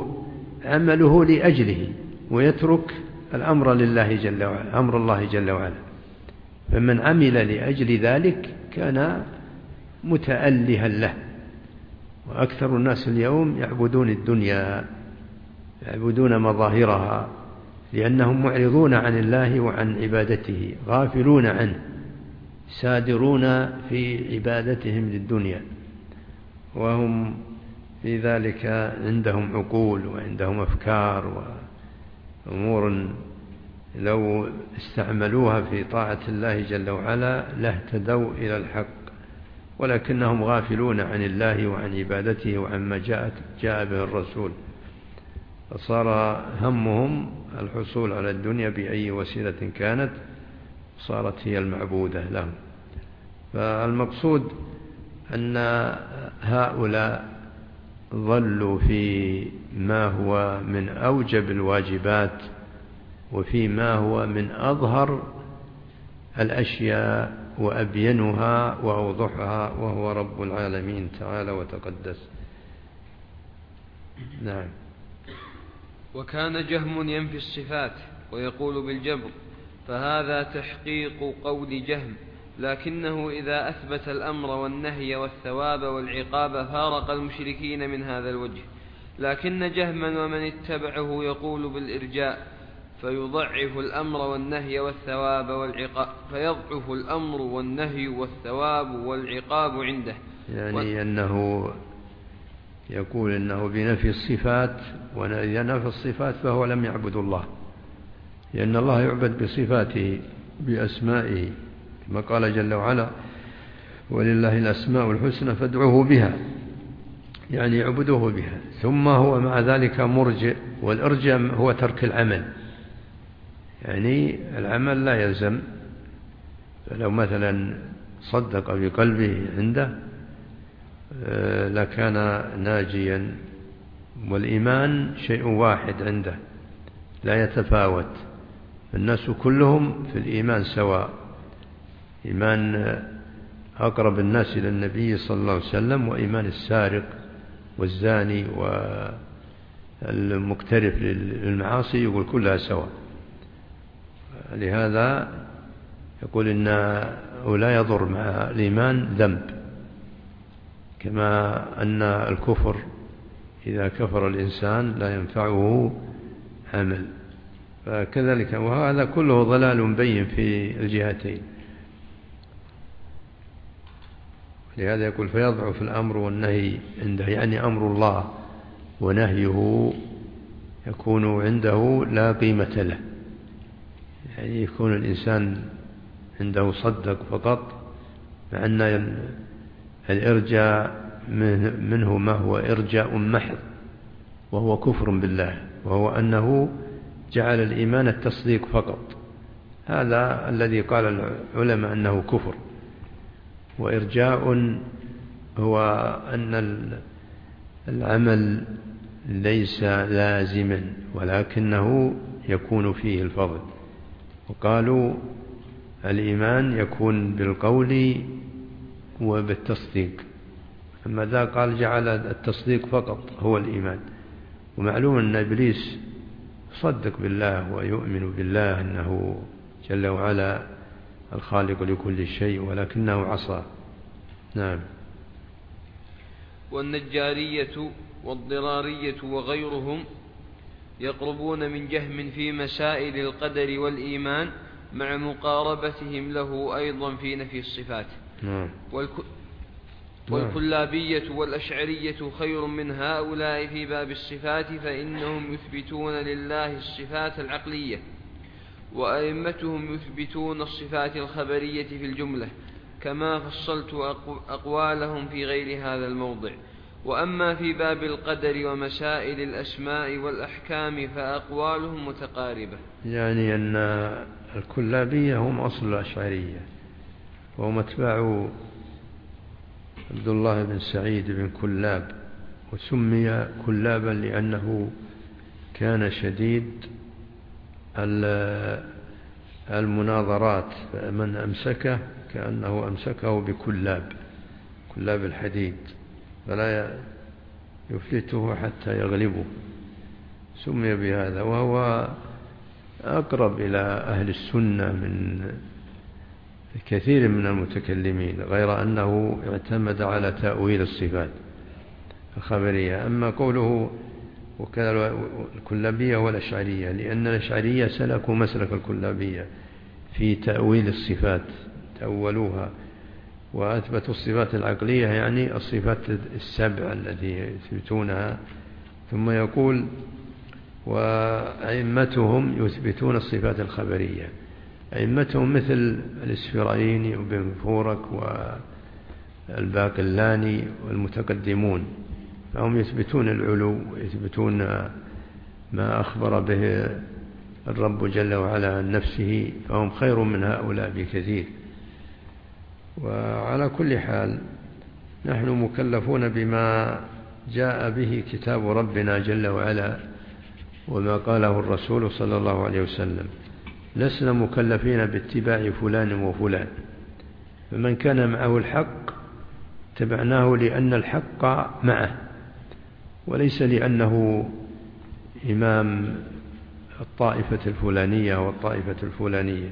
عمله لأجله ويترك الأمر لله جل وعلا، أمر الله جل وعلا. فمن عمل لأجل ذلك كان متألها له. وأكثر الناس اليوم يعبدون الدنيا، يعبدون مظاهرها، لأنهم معرضون عن الله وعن عبادته، غافلون عنه، سادرون في عبادتهم للدنيا، وهم في ذلك عندهم عقول وعندهم أفكار وأمور لو استعملوها في طاعة الله جل وعلا لاهتدوا إلى الحق، ولكنهم غافلون عن الله وعن عبادته وعما جاء به الرسول، فصار همهم الحصول على الدنيا بأي وسيلة كانت، صارت هي المعبودة لهم. فالمقصود أن هؤلاء ظلوا في ما هو من أوجب الواجبات وفي ما هو من أظهر الأشياء وأبينها وأوضحها، وهو رب العالمين تعالى وتقدس. نعم. وكان جهم ينفي الصفات ويقول بالجبر، فهذا تحقيق قول جهم، لكنه إذا أثبت الأمر والنهي والثواب والعقاب فارق المشركين من هذا الوجه. لكن جهما ومن اتبعه يقول بالإرجاء، فيضعف الأمر والنهي والثواب والعقاب، فيضعف الأمر والنهي والثواب والعقاب عنده. يعني أنه يقول أنه بنفي الصفات، وإذا نفى الصفات فهو لم يعبد الله، لأن الله يعبد بصفاته بأسمائه، كما قال جل وعلا ولله الأسماء الحسنى فادعوه بها، يعني يعبدوه بها. ثم هو مع ذلك مرجئ، والإرجاء هو ترك العمل، يعني العمل لا يلزم. فلو مثلا صدق بقلبه عنده لكان ناجيا، والإيمان شيء واحد عنده لا يتفاوت، الناس كلهم في الإيمان سواء. إيمان أقرب الناس إلى النبي صلى الله عليه وسلم وإيمان السارق والزاني والمقترف للمعاصي يقول كلها سواء. لهذا يقول إن لا يضر مع الإيمان ذنب، كما أن الكفر إذا كفر الإنسان لا ينفعه عمل، فكذلك وهذا كله ضلال بين في الجهتين. لهذا يقول فيضعف الأمر والنهي عنده، يعني أمر الله ونهيه يكون عنده لا قيمة له، يعني يكون الإنسان عنده صدق فقط، مع أن الإرجاء منه ما هو إرجاء محض وهو كفر بالله، وهو أنه جعل الإيمان التصديق فقط، هذا الذي قال العلماء أنه كفر. وإرجاء هو أن العمل ليس لازما ولكنه يكون فيه الفضل، وقالوا الإيمان يكون بالقول وبالتصديق، أما ذا قال جعل التصديق فقط هو الإيمان. ومعلوم أن إبليس صدق بالله ويؤمن بالله أنه جل وعلا الخالق لكل شيء، ولكنه عصى. نعم. والنجارية والضرارية وغيرهم يقربون من جهم في مسائل القدر والإيمان مع مقاربتهم له أيضا في نفي الصفات. نعم. والكلابية والأشعرية خير من هؤلاء في باب الصفات، فإنهم يثبتون لله الصفات العقلية، وأئمتهم يثبتون الصفات الخبرية في الجملة، كما فصلت أقوالهم في غير هذا الموضع. وأما في باب القدر ومسائل الأسماء والأحكام فأقوالهم متقاربة. يعني أن الكلابية هم أصل الأشعرية، وهم اتباع عبد الله بن سعيد بن كلاب، وسمي كلابا لأنه كان شديد المناظرات، فمن أمسكه كأنه أمسكه بكلاب، كلاب الحديد، فلا يفلته حتى يغلبه، سمي بهذا. وهو أقرب إلى أهل السنة من كثير من المتكلمين، غير أنه اعتمد على تأويل الصفات الخبرية. أما قوله وكذا الكلابية والأشعرية، لأن الأشعرية سلكوا مسلك الكلابية في تأويل الصفات، تأولوها وأثبتوا الصفات العقلية، يعني الصفات السبع التي يثبتونها. ثم يقول وأئمتهم يثبتون الصفات الخبرية، أئمتهم مثل الإسفرايني وبن فورك والباقلاني والمتقدمون، فهم يثبتون العلو ويثبتون ما أخبر به الرب جل وعلا عن نفسه، فهم خير من هؤلاء بكثير. وعلى كل حال نحن مكلفون بما جاء به كتاب ربنا جل وعلا وما قاله الرسول صلى الله عليه وسلم، لسنا مكلفين باتباع فلان وفلان، فمن كان معه الحق تبعناه لأن الحق معه، وليس لأنه إمام الطائفة الفلانية والطائفة الفلانية.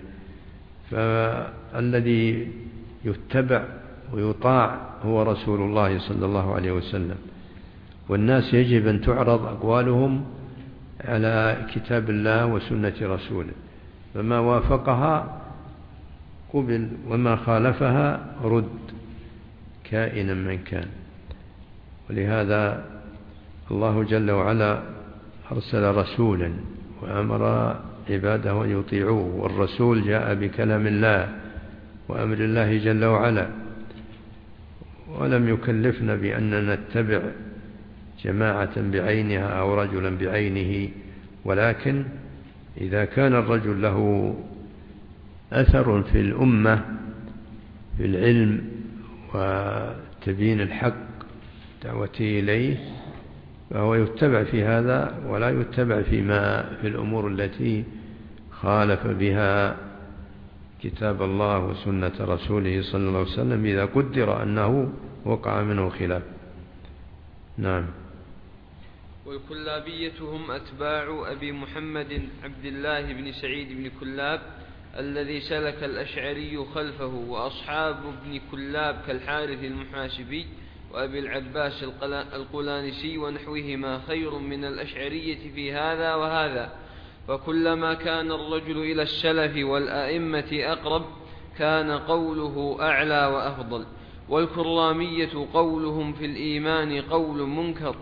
فالذي يتبع ويطاع هو رسول الله صلى الله عليه وسلم، والناس يجب أن تعرض أقوالهم على كتاب الله وسنة رسوله، فما وافقها قبل وما خالفها رد كائنا من كان. ولهذا الله جل وعلا أرسل رسولا وأمر عباده أن يطيعوه، والرسول جاء بكلام الله وأمر الله جل وعلا، ولم يكلفنا بأننا نتبع جماعة بعينها أو رجلا بعينه، ولكن إذا كان الرجل له أثر في الأمة في العلم وتبيين الحق دعوته إليه فهو يتبع في هذا، ولا يتبع في الأمور التي خالف بها كتاب الله وسنة رسوله صلى الله عليه وسلم إذا قدر أنه وقع منه خلاف. نعم. والكلابية هم أتباع أبي محمد عبد الله بن سعيد بن كلاب الذي سلك الأشعري خلفه، وأصحاب ابن كلاب كالحارث المحاسبي وأبي العباس القلانسي ونحوهما خير من الأشعرية في هذا وهذا، فكلما كان الرجل إلى السلف والأئمة أقرب كان قوله أعلى وأفضل. والكرامية قولهم في الإيمان قول منكر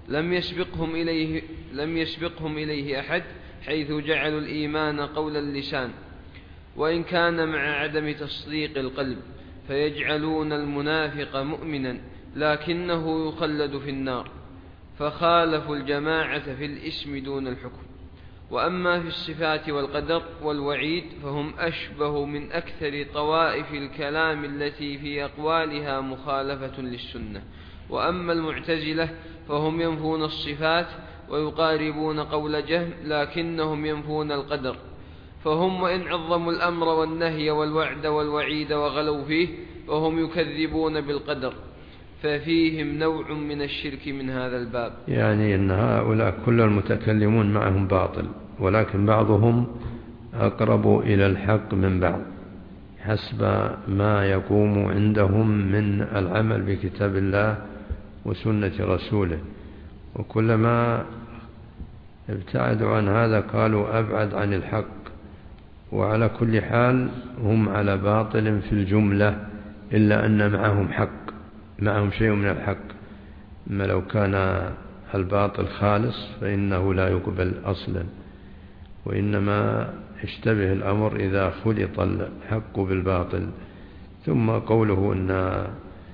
لم يسبقهم إليه أحد، حيث جعلوا الإيمان قول اللسان وإن كان مع عدم تصديق القلب، فيجعلون المنافق مؤمنا لكنه يخلد في النار، فخالفوا الجماعة في الاسم دون الحكم. وأما في الصفات والقدر والوعيد فهم أشبه من أكثر طوائف الكلام التي في أقوالها مخالفة للسنة. وأما المعتزلة فهم ينفون الصفات ويقاربون قول جهم، لكنهم ينفون القدر، فهم وإن عظموا الأمر والنهي والوعد والوعيد وغلوا فيه فهم يكذبون بالقدر، ففيهم نوع من الشرك من هذا الباب. يعني أن هؤلاء كل المتكلمون معهم باطل، ولكن بعضهم أقرب إلى الحق من بعض حسب ما يقوم عندهم من العمل بكتاب الله وسنة رسوله، وكلما ابتعدوا عن هذا قالوا أبعد عن الحق. وعلى كل حال هم على باطل في الجملة، إلا أن معهم حق، معهم شيء من الحق. أما لو كان الباطل خالص فإنه لا يقبل أصلا، وإنما يشتبه الأمر إذا خلط الحق بالباطل. ثم قوله أن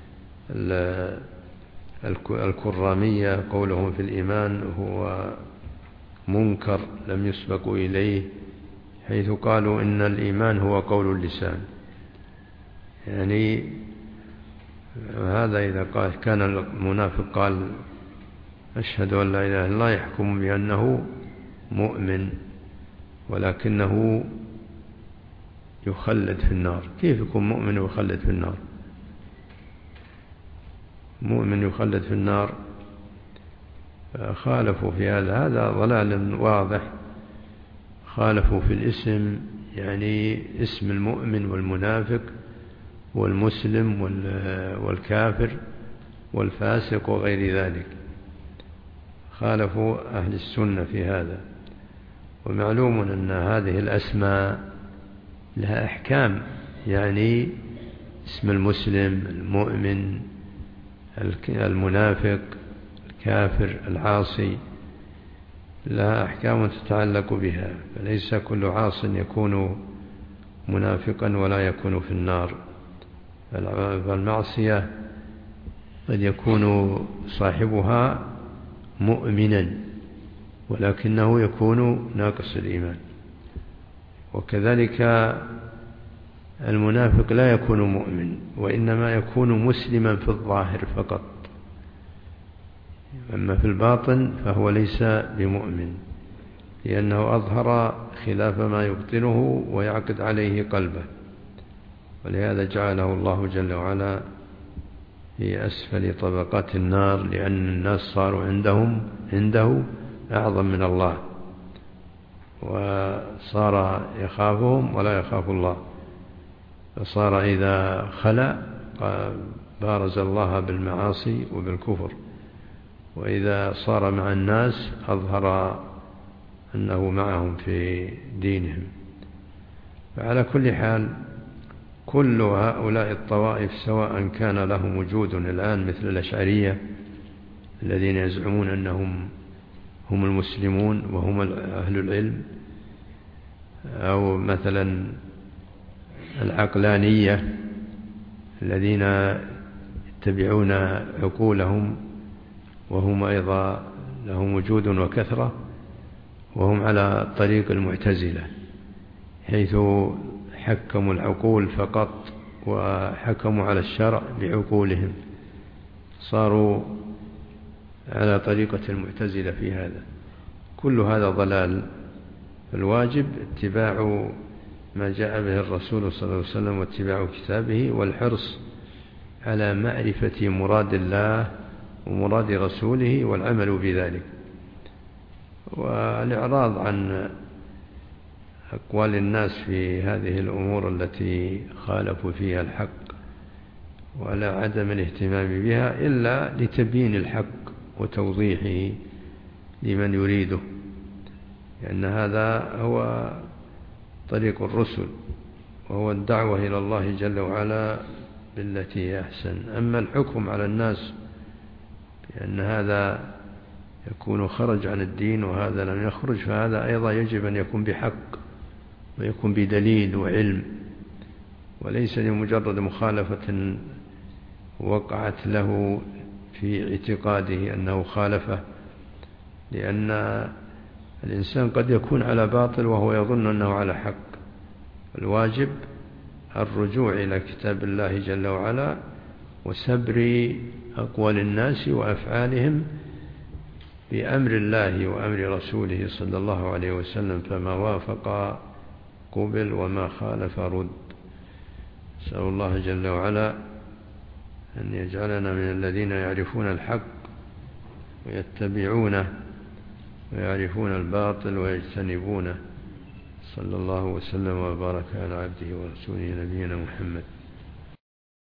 الكرامية قولهم في الإيمان هو منكر لم يسبقوا إليه، حيث قالوا إن الإيمان هو قول اللسان. يعني هذا إذا كان المنافق قال أشهد أن لا إله إلا الله يحكم بأنه مؤمن، ولكنه يخلد في النار. كيف يكون مؤمن ويخلد في النار؟ مؤمن يخلد في النار، خالفوا في هذا ضلال واضح. خالفوا في الاسم، يعني اسم المؤمن والمنافق والمسلم والكافر والفاسق وغير ذلك، خالفوا أهل السنة في هذا. ومعلوم أن هذه الأسماء لها أحكام، يعني اسم المسلم، المؤمن، المنافق، الكافر، العاصي، لها أحكام تتعلق بها، فليس كل عاص يكون منافقا ولا يكون في النار. فالمعصية قد يكون صاحبها مؤمنا ولكنه يكون ناقص الإيمان، وكذلك المنافق لا يكون مؤمن وإنما يكون مسلما في الظاهر فقط، أما في الباطن فهو ليس بمؤمن، لأنه أظهر خلاف ما يبطنه ويعقد عليه قلبه. ولهذا جعله الله جل وعلا في أسفل طبقات النار، لأن الناس صاروا عنده أعظم من الله، وصار يخافهم ولا يخاف الله، فصار إذا خلأ بارز الله بالمعاصي وبالكفر، وإذا صار مع الناس أظهر أنه معهم في دينهم. فعلى كل حال كل هؤلاء الطوائف سواء كان لهم وجود الآن مثل الأشعرية الذين يزعمون أنهم هم المسلمون وهم أهل العلم، أو مثلا العقلانية الذين يتبعون عقولهم وهم أيضا لهم وجود وكثرة، وهم على طريق المعتزلة حيث حكموا العقول فقط وحكموا على الشرع بعقولهم، صاروا على طريقة المعتزلة في هذا. كل هذا ضلال، الواجب اتباع ما جاء به الرسول صلى الله عليه وسلم واتباع كتابه، والحرص على معرفة مراد الله ومراد رسوله والعمل بذلك، والإعراض عن أقوال الناس في هذه الأمور التي خالفوا فيها الحق وعلى عدم الاهتمام بها إلا لتبيين الحق وتوضيحه لمن يريده، لأن هذا هو طريق الرسل، وهو الدعوة إلى الله جل وعلا بالتي هي أحسن. أما الحكم على الناس بأن هذا يكون خرج عن الدين وهذا لم يخرج، فهذا أيضا يجب أن يكون بحق ويكون بدليل وعلم، وليس لمجرد مخالفة وقعت له في اعتقاده أنه خالفه، لأن الإنسان قد يكون على باطل وهو يظن أنه على حق. الواجب الرجوع إلى كتاب الله جل وعلا وسبر أقوال الناس وأفعالهم بأمر الله وأمر رسوله صلى الله عليه وسلم، فما وافق قبل وما خالف رد. أسأل الله جل وعلا أن يجعلنا من الذين يعرفون الحق ويتبعونه ويعرفون الباطل ويجتنبونه. صلى الله وسلم وبارك على عبده ورسوله نبينا محمد.